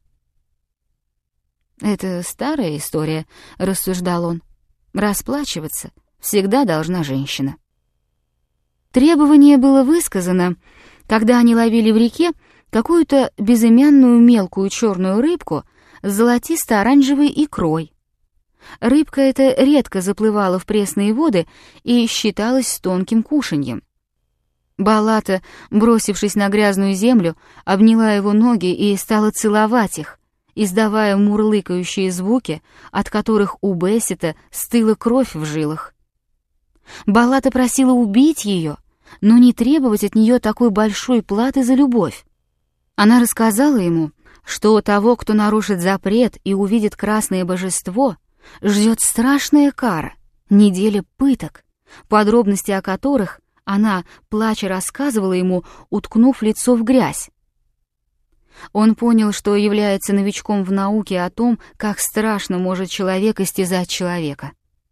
«Это старая история», — рассуждал он. «Расплачиваться всегда должна женщина». Требование было высказано, когда они ловили в реке какую-то безымянную мелкую черную рыбку с золотисто-оранжевой икрой. Рыбка эта редко заплывала в пресные воды и считалась тонким кушаньем. Балата, бросившись на грязную землю, обняла его ноги и стала целовать их, издавая мурлыкающие звуки, от которых у Бессета стыла кровь в жилах. Балата просила убить ее, но не требовать от нее такой большой платы за любовь. Она рассказала ему, что того, кто нарушит запрет и увидит красное божество, ждет страшная кара, неделя пыток, подробности о которых она, плача, рассказывала ему, уткнув лицо в грязь. Он понял, что является новичком в науке о том, как страшно может человек истязать человека.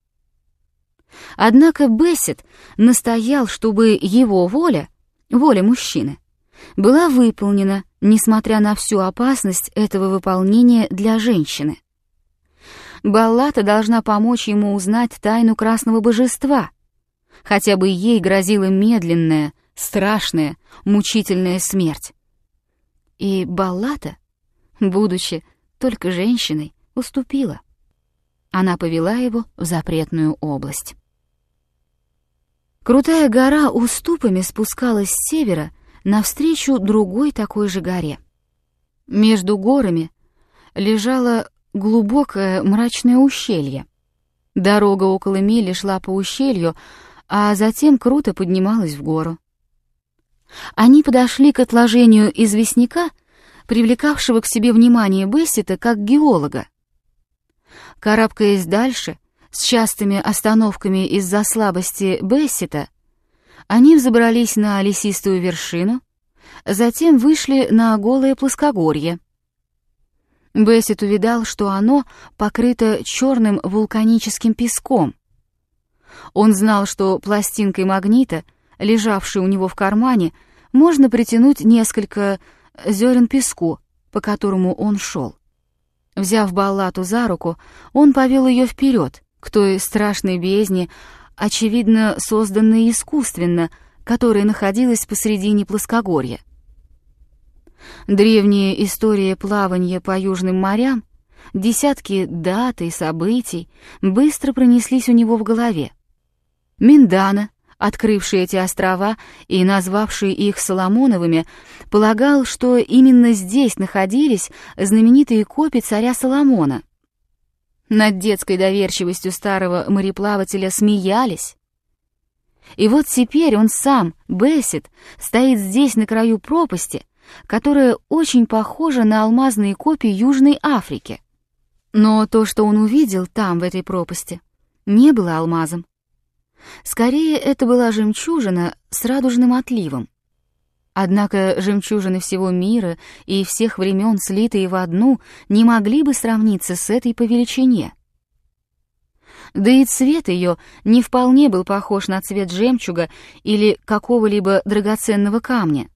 Однако Бессет настоял, чтобы его воля, воля мужчины, была выполнена, несмотря на всю опасность этого выполнения для женщины. Баллата должна помочь ему узнать тайну красного божества, хотя бы ей грозила медленная, страшная, мучительная смерть. И Баллата, будучи только женщиной, уступила. Она повела его в запретную область. Крутая гора уступами спускалась с севера навстречу другой такой же горе. Между горами лежало глубокое мрачное ущелье. Дорога около мили шла по ущелью, а затем круто поднималась в гору. Они подошли к отложению известняка, привлекавшего к себе внимание Бессета как геолога. Карабкаясь дальше, с частыми остановками из-за слабости Бессета, они взобрались на лесистую вершину, затем вышли на голое плоскогорье. Бессет увидал, что оно покрыто черным вулканическим песком. Он знал, что пластинкой магнита, лежавшей у него в кармане, можно притянуть несколько зерен песку, по которому он шел. Взяв Баллату за руку, он повел ее вперед, к той страшной бездне, очевидно созданной искусственно, которая находилась посредине плоскогорья. Древняя история плавания по южным морям, десятки дат и событий быстро пронеслись у него в голове. Миндана, открывший эти острова и назвавший их Соломоновыми, полагал, что именно здесь находились знаменитые копи царя Соломона. Над детской доверчивостью старого мореплавателя смеялись. И вот теперь он сам, Бессет, стоит здесь на краю пропасти, которая очень похожа на алмазные копии Южной Африки. Но то, что он увидел там, в этой пропасти, не было алмазом. Скорее, это была жемчужина с радужным отливом. Однако жемчужины всего мира и всех времен, слитые в одну, не могли бы сравниться с этой по величине. Да и цвет ее не вполне был похож на цвет жемчуга или какого-либо драгоценного камня.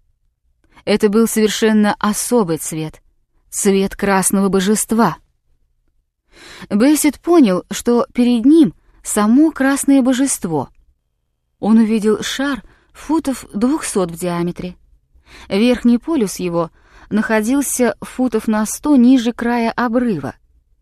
Это был совершенно особый цвет, цвет красного божества. Бессет понял, что перед ним само красное божество. Он увидел шар футов 200 в диаметре. Верхний полюс его находился футов на 100 ниже края обрыва.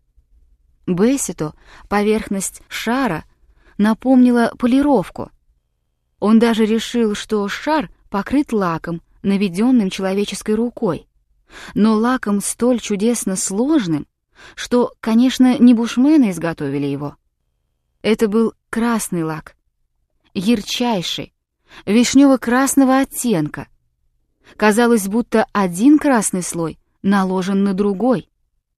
Бессету поверхность шара напомнила полировку. Он даже решил, что шар покрыт лаком, наведенным человеческой рукой, но лаком столь чудесно сложным, что, конечно, не бушмены изготовили его. Это был красный лак, ярчайший, вишнево-красного оттенка. Казалось, будто один красный слой наложен на другой.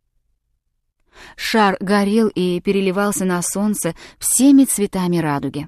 Шар горел и переливался на солнце всеми цветами радуги.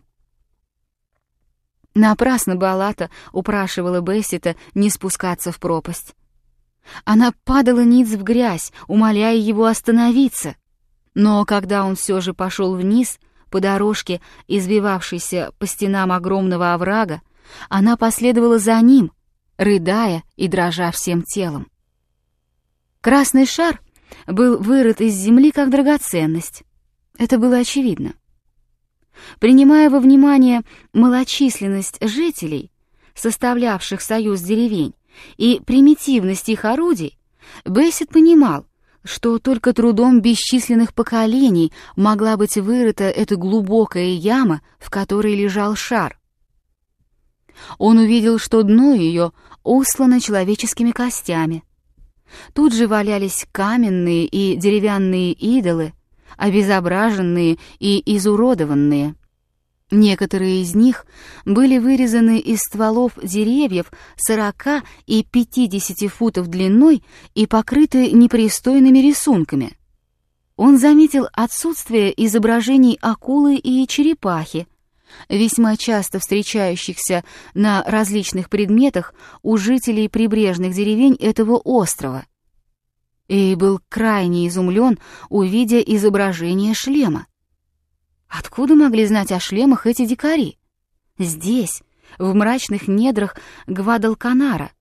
Напрасно Балата упрашивала Бессета не спускаться в пропасть. Она падала ниц в грязь, умоляя его остановиться. Но когда он все же пошел вниз, по дорожке, извивавшейся по стенам огромного оврага, она последовала за ним, рыдая и дрожа всем телом. Красный шар был вырыт из земли как драгоценность. Это было очевидно. Принимая во внимание малочисленность жителей, составлявших союз деревень, и примитивность их орудий, Бессет понимал, что только трудом бесчисленных поколений могла быть вырыта эта глубокая яма, в которой лежал шар. Он увидел, что дно ее услано человеческими костями. Тут же валялись каменные и деревянные идолы, обезображенные и изуродованные. Некоторые из них были вырезаны из стволов деревьев 40 и 50 футов длиной и покрыты непристойными рисунками. Он заметил отсутствие изображений акулы и черепахи, весьма часто встречающихся на различных предметах у жителей прибрежных деревень этого острова, и был крайне изумлен, увидя изображение шлема. Откуда могли знать о шлемах эти дикари? Здесь, в мрачных недрах Гвадалканара.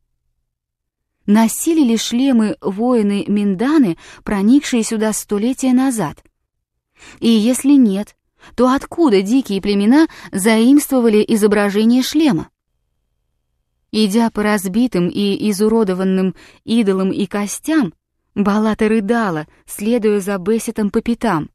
Носили ли шлемы воины Минданы, проникшие сюда столетия назад? И если нет, то откуда дикие племена заимствовали изображение шлема? Идя по разбитым и изуродованным идолам и костям, Балата рыдала, следуя за Бессетом по пятам.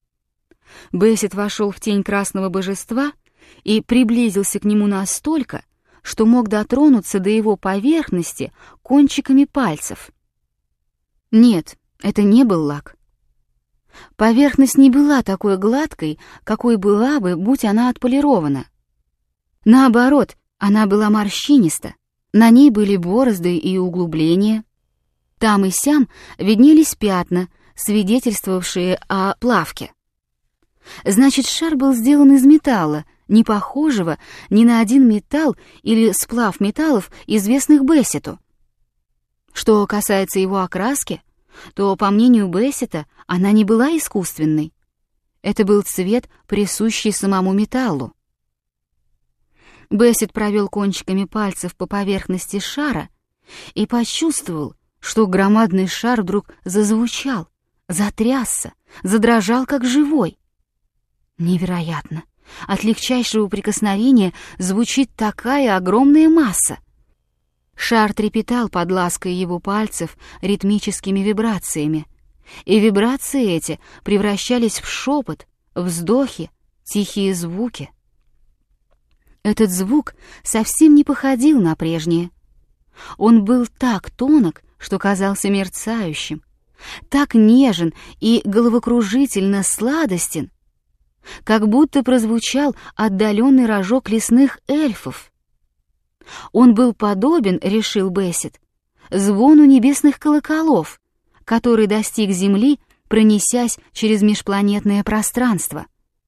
Бессет вошел в тень красного божества и приблизился к нему настолько, что мог дотронуться до его поверхности кончиками пальцев. Нет, это не был лак. Поверхность не была такой гладкой, какой была бы, будь она отполирована. Наоборот, она была морщиниста, на ней были борозды и углубления. Там и сям виднелись пятна, свидетельствовавшие о плавке. Значит, шар был сделан из металла, не похожего ни на один металл или сплав металлов, известных Бессету. Что касается его окраски, то, по мнению Бессета, она не была искусственной. Это был цвет, присущий самому металлу. Бессет провел кончиками пальцев по поверхности шара и почувствовал, что громадный шар вдруг зазвучал, затрясся, задрожал как живой. Невероятно! От легчайшего прикосновения звучит такая огромная масса. Шар трепетал под лаской его пальцев ритмическими вибрациями, и вибрации эти превращались в шепот, вздохи, тихие звуки. Этот звук совсем не походил на прежние. Он был так тонок, что казался мерцающим, так нежен и головокружительно сладостен, как будто прозвучал отдаленный рожок лесных эльфов. Он был подобен, решил Бессет, звону небесных колоколов, который достиг земли, пронесясь через межпланетное пространство.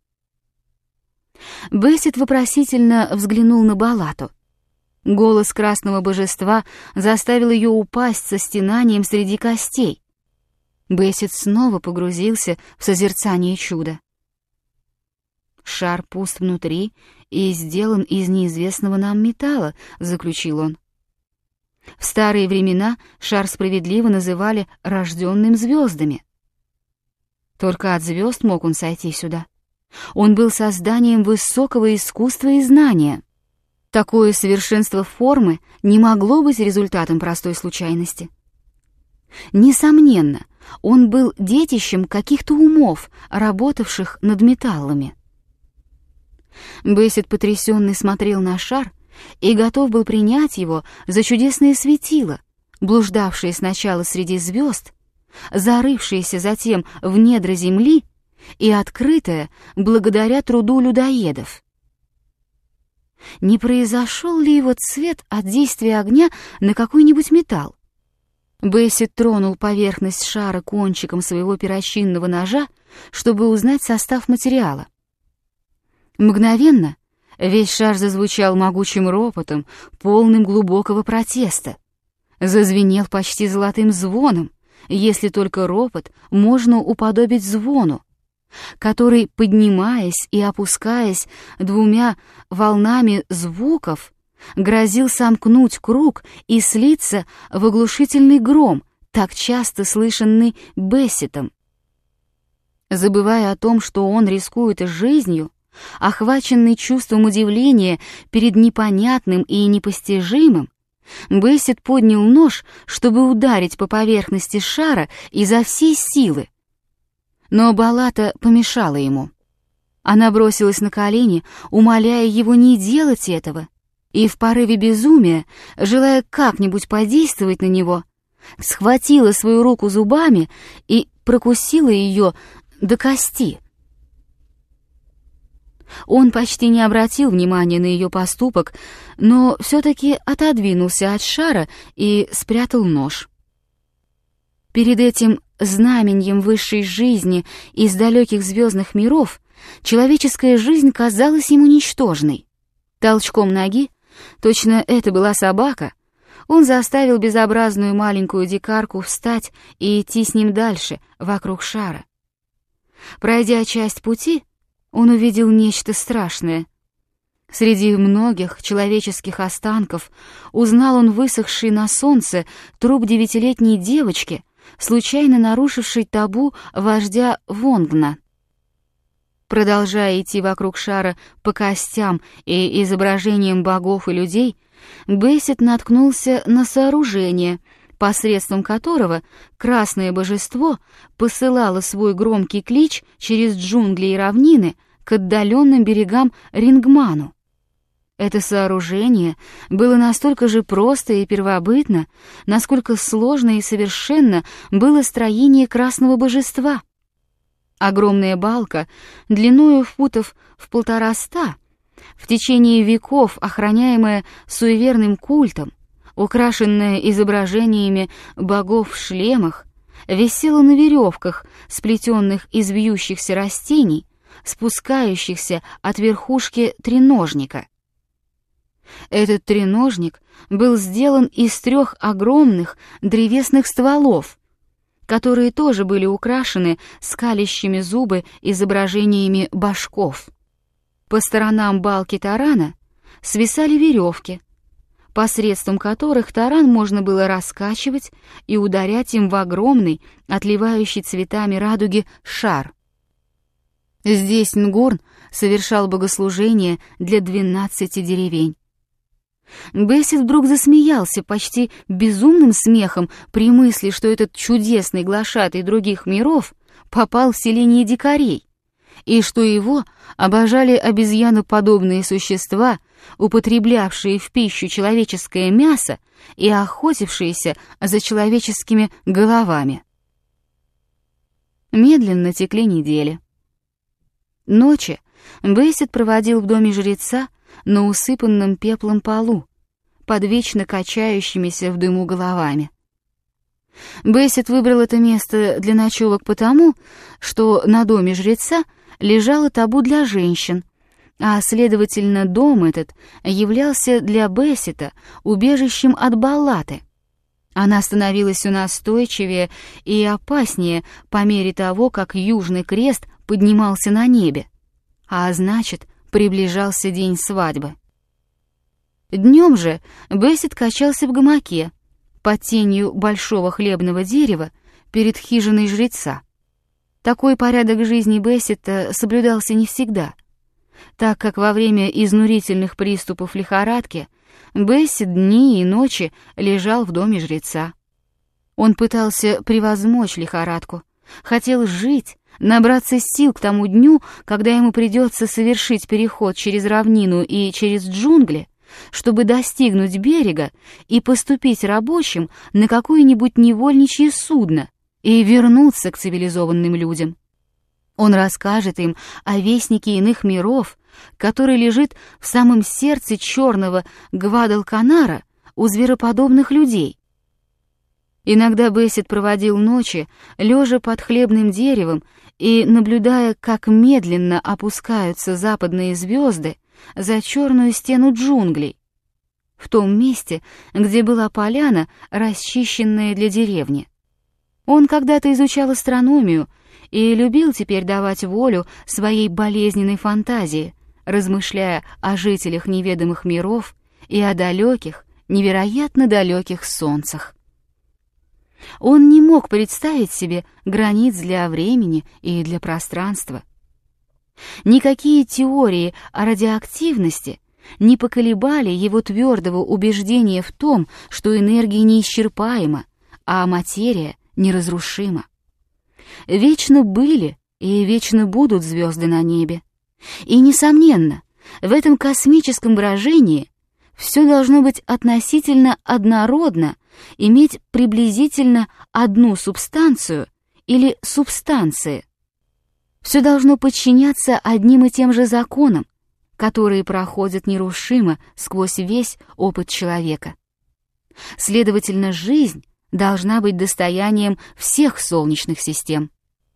Бессет вопросительно взглянул на Балату. Голос красного божества заставил ее упасть со стенанием среди костей. Бессет снова погрузился в созерцание чуда. «Шар пуст внутри и сделан из неизвестного нам металла», — заключил он. В старые времена шар справедливо называли рожденным звездами. Только от звезд мог он сойти сюда. Он был созданием высокого искусства и знания. Такое совершенство формы не могло быть результатом простой случайности. Несомненно, он был детищем каких-то умов, работавших над металлами. Бессет, потрясенный, смотрел на шар и готов был принять его за чудесное светило, блуждавшее сначала среди звезд, зарывшееся затем в недра земли и открытое благодаря труду людоедов. Не произошел ли его цвет от действия огня на какой-нибудь металл? Бессет тронул поверхность шара кончиком своего перочинного ножа, чтобы узнать состав материала. Мгновенно весь шар зазвучал могучим ропотом, полным глубокого протеста. Зазвенел почти золотым звоном, если только ропот можно уподобить звону, который, поднимаясь и опускаясь двумя волнами звуков, грозил сомкнуть круг и слиться в оглушительный гром, так часто слышанный Бессетом. Забывая о том, что он рискует жизнью, охваченный чувством удивления перед непонятным и непостижимым, Бессет поднял нож, чтобы ударить по поверхности шара изо всей силы. Но Балата помешала ему. Она бросилась на колени, умоляя его не делать этого, и в порыве безумия, желая как-нибудь подействовать на него, схватила свою руку зубами и прокусила ее до кости. Он почти не обратил внимания на ее поступок, но все-таки отодвинулся от шара и спрятал нож. Перед этим знаменем высшей жизни из далеких звездных миров человеческая жизнь казалась ему ничтожной. Толчком ноги, точно это была собака, он заставил безобразную маленькую дикарку встать и идти с ним дальше, вокруг шара. Пройдя часть пути, он увидел нечто страшное. Среди многих человеческих останков узнал он высохший на солнце труп 9-летней девочки, случайно нарушившей табу вождя Вонгна. Продолжая идти вокруг шара по костям и изображениям богов и людей, Бессет наткнулся на сооружение, посредством которого красное божество посылало свой громкий клич через джунгли и равнины к отдаленным берегам Рингману. Это сооружение было настолько же просто и первобытно, насколько сложно и совершенно было строение красного божества. Огромная балка, длиною футов в 150, в течение веков охраняемая суеверным культом, украшенная изображениями богов в шлемах, висела на веревках, сплетенных из вьющихся растений, спускающихся от верхушки треножника. Этот треножник был сделан из 3 огромных древесных стволов, которые тоже были украшены скалящими зубы изображениями башков. По сторонам балки тарана свисали веревки, посредством которых таран можно было раскачивать и ударять им в огромный, отливающий цветами радуги, шар. Здесь Нгорн совершал богослужение для 12 деревень. Бессет вдруг засмеялся почти безумным смехом при мысли, что этот чудесный глашатай других миров попал в селение дикарей, и что его обожали обезьяноподобные существа, употреблявшие в пищу человеческое мясо и охотившиеся за человеческими головами. Медленно текли недели. Ночи Бессет проводил в доме жреца на усыпанном пеплом полу, под вечно качающимися в дыму головами. Бессет выбрал это место для ночевок потому, что на доме жреца лежало табу для женщин, а, следовательно, дом этот являлся для Бессета убежищем от Балаты. Она становилась все настойчивее и опаснее по мере того, как Южный Крест поднимался на небе, а значит, приближался день свадьбы. Днем же Бессет качался в гамаке под тенью большого хлебного дерева перед хижиной жреца. Такой порядок жизни Бессета соблюдался не всегда, так как во время изнурительных приступов лихорадки Бессет дни и ночи лежал в доме жреца. Он пытался превозмочь лихорадку, хотел жить, набраться сил к тому дню, когда ему придется совершить переход через равнину и через джунгли, чтобы достигнуть берега и поступить рабочим на какое-нибудь невольничье судно и вернуться к цивилизованным людям. Он расскажет им о вестнике иных миров, который лежит в самом сердце черного Гвадалканара у звероподобных людей. Иногда Бессет проводил ночи, лежа под хлебным деревом и наблюдая, как медленно опускаются западные звезды за черную стену джунглей, в том месте, где была поляна, расчищенная для деревни. Он когда-то изучал астрономию и любил теперь давать волю своей болезненной фантазии, размышляя о жителях неведомых миров и о далеких, невероятно далеких солнцах. Он не мог представить себе границ для времени и для пространства. Никакие теории о радиоактивности не поколебали его твердого убеждения в том, что энергия неисчерпаема, а материя неразрушима. Вечно были и вечно будут звезды на небе. И, несомненно, в этом космическом брожении все должно быть относительно однородно, иметь приблизительно одну субстанцию или субстанции. Все должно подчиняться одним и тем же законам, которые проходят нерушимо сквозь весь опыт человека. Следовательно, жизнь должна быть достоянием всех солнечных систем.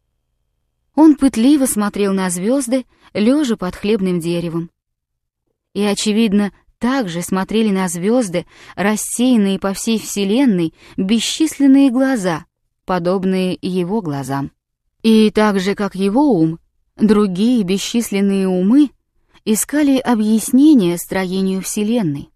Он пытливо смотрел на звезды, лежа под хлебным деревом. И, очевидно, также смотрели на звезды, рассеянные по всей Вселенной, бесчисленные глаза, подобные его глазам. И так же, как его ум, другие бесчисленные умы искали объяснение строению Вселенной.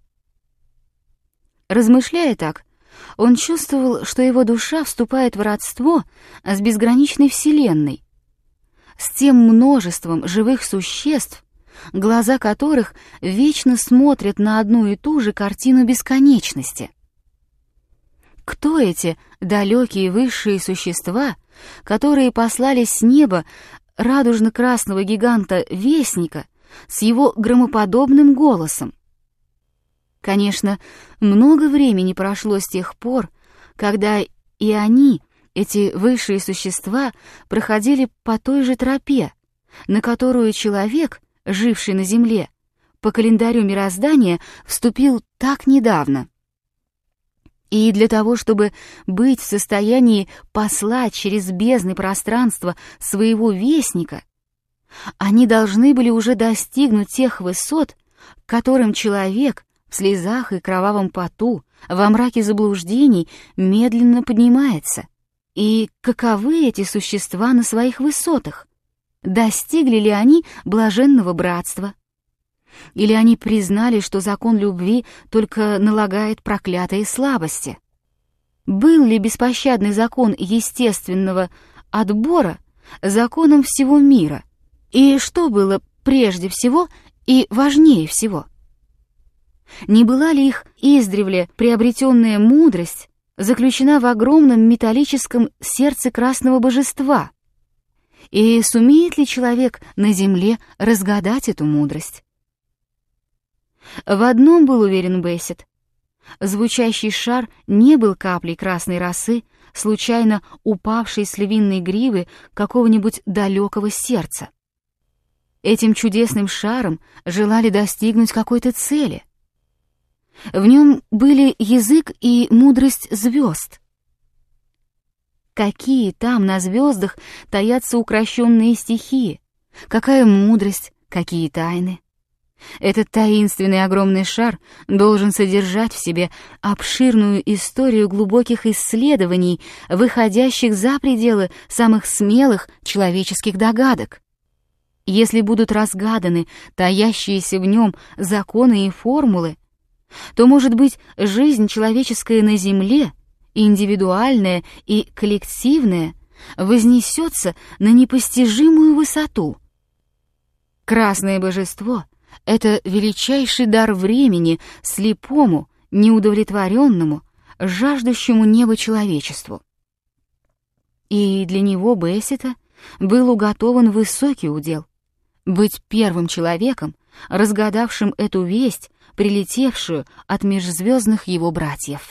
Размышляя так, он чувствовал, что его душа вступает в родство с безграничной Вселенной, с тем множеством живых существ, глаза которых вечно смотрят на одну и ту же картину бесконечности. Кто эти далекие высшие существа, которые послали с неба радужно-красного гиганта-вестника с его громоподобным голосом? Конечно, много времени прошло с тех пор, когда и они, эти высшие существа, проходили по той же тропе, на которую человек, живший на Земле, по календарю мироздания вступил так недавно. И для того, чтобы быть в состоянии послать через бездны пространства своего вестника, они должны были уже достигнуть тех высот, к которым человек в слезах и кровавом поту, во мраке заблуждений медленно поднимается. И каковы эти существа на своих высотах? Достигли ли они блаженного братства? Или они признали, что закон любви только налагает проклятые слабости? Был ли беспощадный закон естественного отбора законом всего мира? И что было прежде всего и важнее всего? Не была ли их издревле приобретенная мудрость заключена в огромном металлическом сердце красного божества? И сумеет ли человек на земле разгадать эту мудрость? В одном был уверен Бессет. Звучащий шар не был каплей красной росы, случайно упавшей с львиной гривы какого-нибудь далекого сердца. Этим чудесным шаром желали достигнуть какой-то цели. В нем были язык и мудрость звезд. Какие там на звездах таятся укращенные стихии, какая мудрость, какие тайны. Этот таинственный огромный шар должен содержать в себе обширную историю глубоких исследований, выходящих за пределы самых смелых человеческих догадок. Если будут разгаданы таящиеся в нем законы и формулы, то, может быть, жизнь человеческая на земле, индивидуальная и коллективная, вознесется на непостижимую высоту. Красное божество — это величайший дар времени слепому, неудовлетворенному, жаждущему неба человечеству. И для него, Бессета, был уготован высокий удел — быть первым человеком, разгадавшим эту весть, прилетевшую от межзвездных его братьев.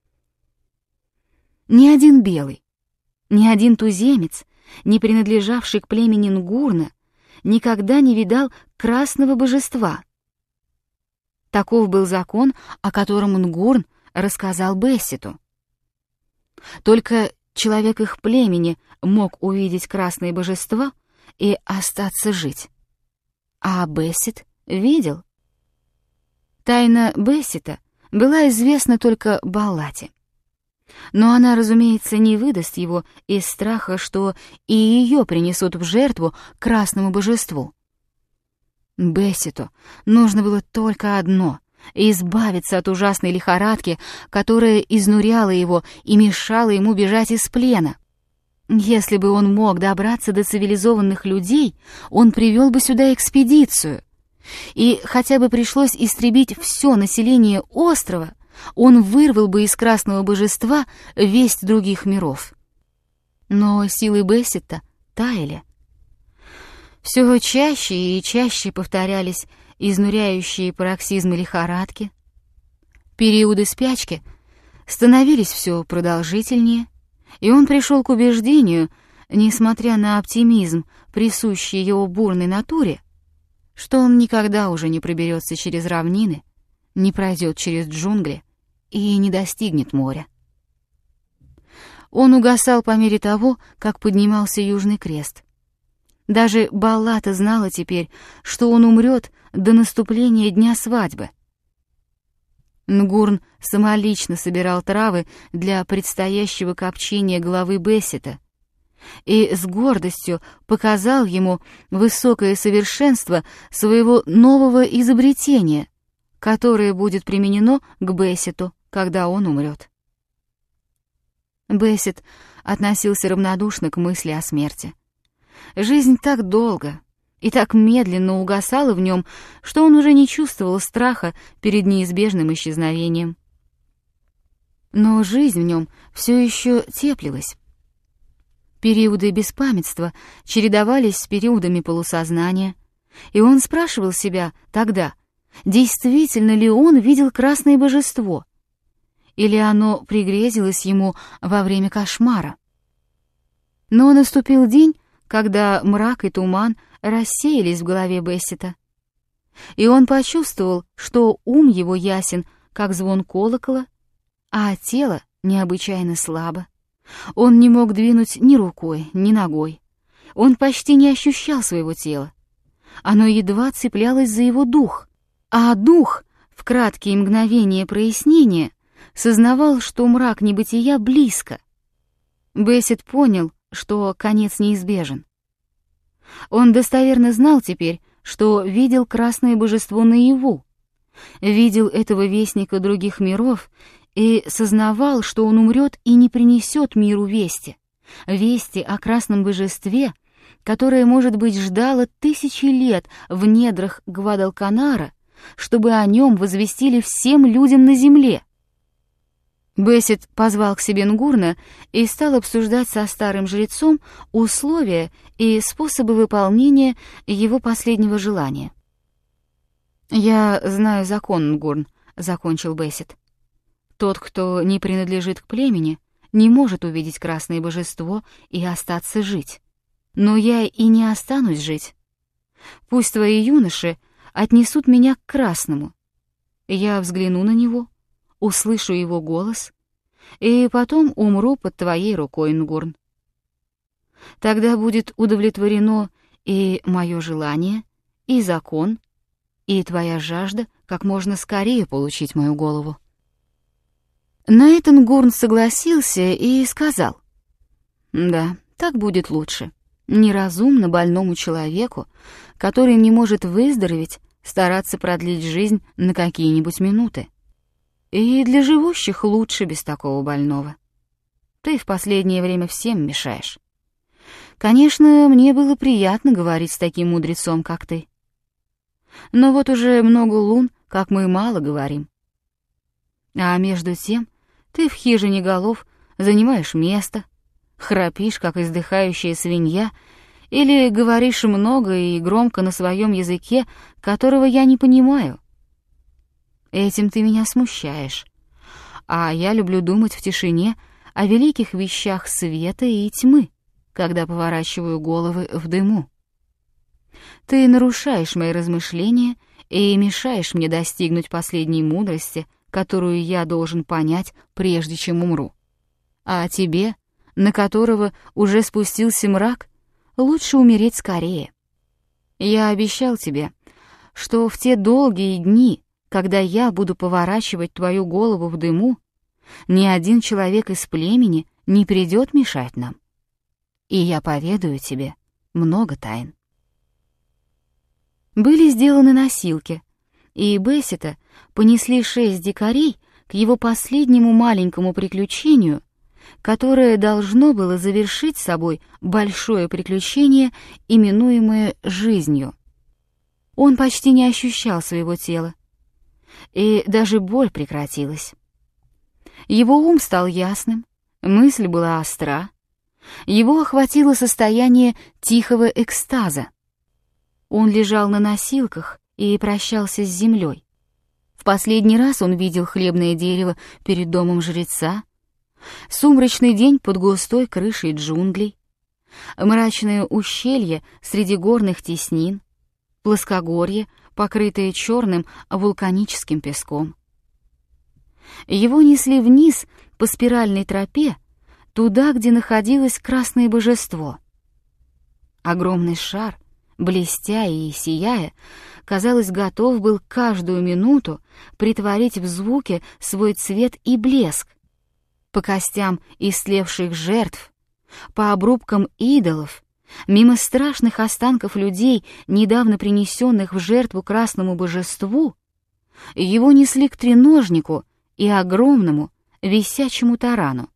Ни один белый, ни один туземец, не принадлежавший к племени Нгурна, никогда не видал красного божества. Таков был закон, о котором Нгурн рассказал Бессету. Только человек их племени мог увидеть красное божество и остаться жить. А Бессет видел. Тайна Бессета была известна только Баллате. Но она, разумеется, не выдаст его из страха, что и ее принесут в жертву красному божеству. Бесситу нужно было только одно — избавиться от ужасной лихорадки, которая изнуряла его и мешала ему бежать из плена. Если бы он мог добраться до цивилизованных людей, он привел бы сюда экспедицию. И хотя бы пришлось истребить все население острова, он вырвал бы из красного божества весть других миров. Но силы Бессита таяли. Все чаще и чаще повторялись изнуряющие пароксизмы лихорадки. Периоды спячки становились все продолжительнее, и он пришел к убеждению, несмотря на оптимизм, присущий его бурной натуре, что он никогда уже не проберется через равнины, не пройдет через джунгли и не достигнет моря. Он угасал по мере того, как поднимался Южный Крест. Даже Баллата знала теперь, что он умрет до наступления дня свадьбы. Нгурн самолично собирал травы для предстоящего копчения головы Бессита и с гордостью показал ему высокое совершенство своего нового изобретения, которое будет применено к Бесситу, когда он умрет. Бессит относился равнодушно к мысли о смерти. Жизнь так долго и так медленно угасала в нем, что он уже не чувствовал страха перед неизбежным исчезновением. Но жизнь в нем все еще теплилась. Периоды беспамятства чередовались с периодами полусознания, и он спрашивал себя тогда, действительно ли он видел красное божество, или оно пригрезилось ему во время кошмара. Но наступил день, когда мрак и туман рассеялись в голове Бессита, и он почувствовал, что ум его ясен, как звон колокола, а тело необычайно слабо. Он не мог двинуть ни рукой, ни ногой. Он почти не ощущал своего тела. Оно едва цеплялось за его дух, а дух, в краткие мгновения прояснения, сознавал, что мрак небытия близко. Бессит понял, что конец неизбежен. Он достоверно знал теперь, что видел красное божество наяву, видел этого вестника других миров и сознавал, что он умрет и не принесет миру вести о красном божестве, которое, может быть, ждало 1000 лет в недрах Гвадалканара, чтобы о нем возвестили всем людям на земле. Бессит позвал к себе Нгурна и стал обсуждать со старым жрецом условия и способы выполнения его последнего желания. «Я знаю закон, Нгурн», — закончил Бессит. «Тот, кто не принадлежит к племени, не может увидеть красное божество и остаться жить. Но я и не останусь жить. Пусть твои юноши отнесут меня к красному. Я взгляну на него, услышу его голос, и потом умру под твоей рукой, Нгурн. Тогда будет удовлетворено и мое желание, и закон, и твоя жажда как можно скорее получить мою голову». На это Нгурн согласился и сказал: «Да, так будет лучше. Неразумно больному человеку, который не может выздороветь, стараться продлить жизнь на какие-нибудь минуты. И для живущих лучше без такого больного. Ты в последнее время всем мешаешь. Конечно, мне было приятно говорить с таким мудрецом, как ты. Но вот уже много лун, как мы мало говорим. А между тем ты в хижине голов занимаешь место, храпишь, как издыхающая свинья, или говоришь много и громко на своем языке, которого я не понимаю. Этим ты меня смущаешь, а я люблю думать в тишине о великих вещах света и тьмы, когда поворачиваю головы в дыму. Ты нарушаешь мои размышления и мешаешь мне достигнуть последней мудрости, которую я должен понять, прежде чем умру. А тебе, на которого уже спустился мрак, лучше умереть скорее. Я обещал тебе, что в те долгие дни, когда я буду поворачивать твою голову в дыму, ни один человек из племени не придет мешать нам. И я поведаю тебе много тайн». Были сделаны носилки, и Бессета понесли 6 дикарей к его последнему маленькому приключению, которое должно было завершить собой большое приключение, именуемое жизнью. Он почти не ощущал своего тела, и даже боль прекратилась. Его ум стал ясным, мысль была остра, его охватило состояние тихого экстаза. Он лежал на носилках и прощался с землей. В последний раз он видел хлебное дерево перед домом жреца, сумрачный день под густой крышей джунглей, мрачное ущелье среди горных теснин, плоскогорье, покрытое черным вулканическим песком. Его несли вниз по спиральной тропе, туда, где находилось красное божество. Огромный шар, блестя и сияя, казалось, готов был каждую минуту притворить в звуке свой цвет и блеск. По костям истлевших жертв, по обрубкам идолов, мимо страшных останков людей, недавно принесенных в жертву красному божеству, его несли к треножнику и огромному висячему тарану.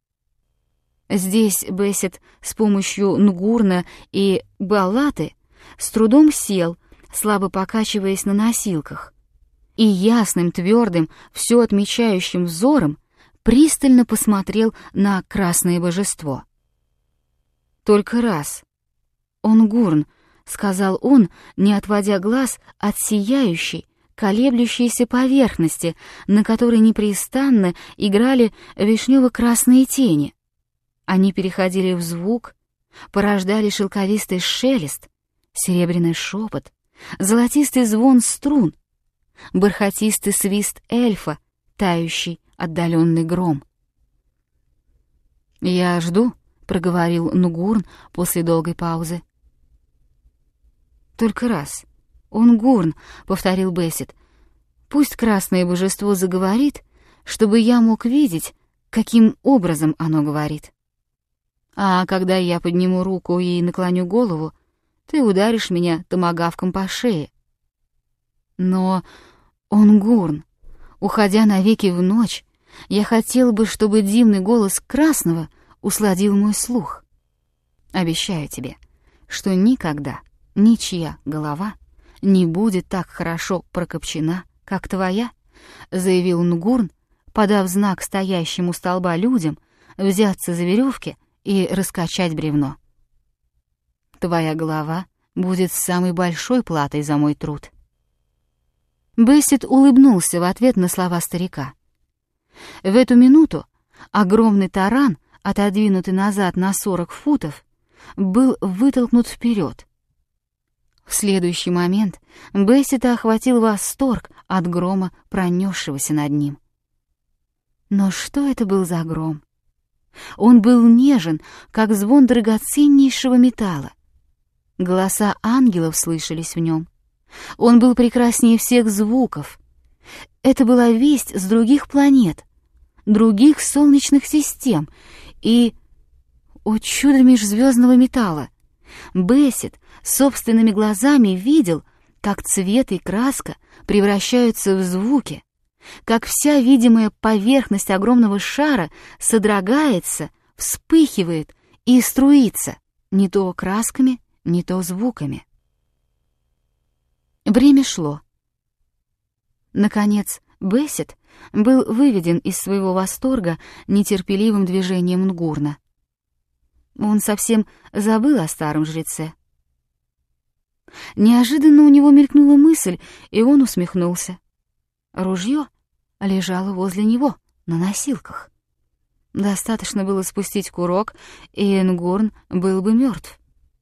Здесь Бессет с помощью нгурна и баллаты с трудом сел, слабо покачиваясь на носилках, и ясным, твердым, все отмечающим взором пристально посмотрел на красное божество. «Только раз, Онгурн», — сказал он, не отводя глаз от сияющей, колеблющейся поверхности, на которой непрестанно играли вишнево-красные тени. Они переходили в звук, порождали шелковистый шелест, серебряный шепот, золотистый звон струн, бархатистый свист эльфа, тающий отдаленный гром. «Я жду», — проговорил Нгурн после долгой паузы. «Только раз. Онгурн», — повторил Бессет. «Пусть красное божество заговорит, чтобы я мог видеть, каким образом оно говорит. А когда я подниму руку и наклоню голову, ты ударишь меня томагавком по шее. Но, Онгурн, уходя навеки в ночь, я хотел бы, чтобы дивный голос красного усладил мой слух. Обещаю тебе, что никогда ничья голова не будет так хорошо прокопчена, как твоя», — заявил Нгурн, подав знак стоящим у столба людям взяться за веревки и раскачать бревно. «Твоя голова будет самой большой платой за мой труд». Бессет улыбнулся в ответ на слова старика. В эту минуту огромный таран, отодвинутый назад на 40 футов, был вытолкнут вперед. В следующий момент Бессета охватил восторг от грома, пронесшегося над ним. Но что это был за гром? Он был нежен, как звон драгоценнейшего металла. Голоса ангелов слышались в нем. Он был прекраснее всех звуков. Это была весть с других планет, других солнечных систем, и, о чудо межзвездного металла, Бессет собственными глазами видел, как цвет и краска превращаются в звуки, как вся видимая поверхность огромного шара содрогается, вспыхивает и струится, не то красками, не то звуками. Время шло. Наконец, Бессет был выведен из своего восторга нетерпеливым движением Нгурна. Он совсем забыл о старом жреце. Неожиданно у него мелькнула мысль, и он усмехнулся. Ружье лежало возле него, на носилках. Достаточно было спустить курок, и Нгурн был бы мертв.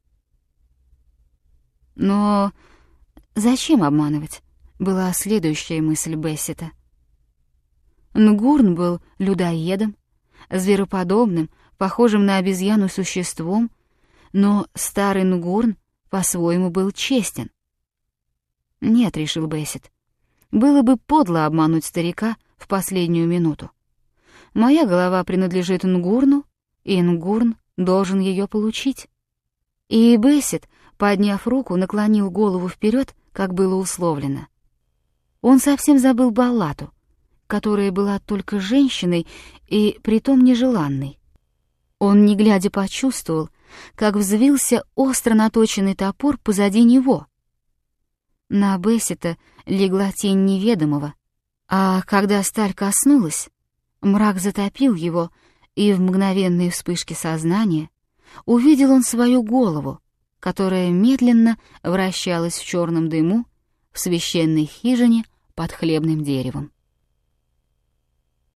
Но зачем обманывать? Была следующая мысль Бессета. Нгурн был людоедом, звероподобным, похожим на обезьяну существом, но старый Нгурн по-своему был честен. «Нет», — решил Бессет, — «было бы подло обмануть старика в последнюю минуту. Моя голова принадлежит Нгурну, и Нгурн должен ее получить». И Бессит, подняв руку, наклонил голову вперед, как было условлено. Он совсем забыл Баллату, которая была только женщиной и притом нежеланной. Он, не глядя, почувствовал, как взвился остро наточенный топор позади него. На Бессита легла тень неведомого, а когда сталь коснулась, мрак затопил его, и в мгновенной вспышке сознания увидел он свою голову, которая медленно вращалась в черном дыму в священной хижине под хлебным деревом.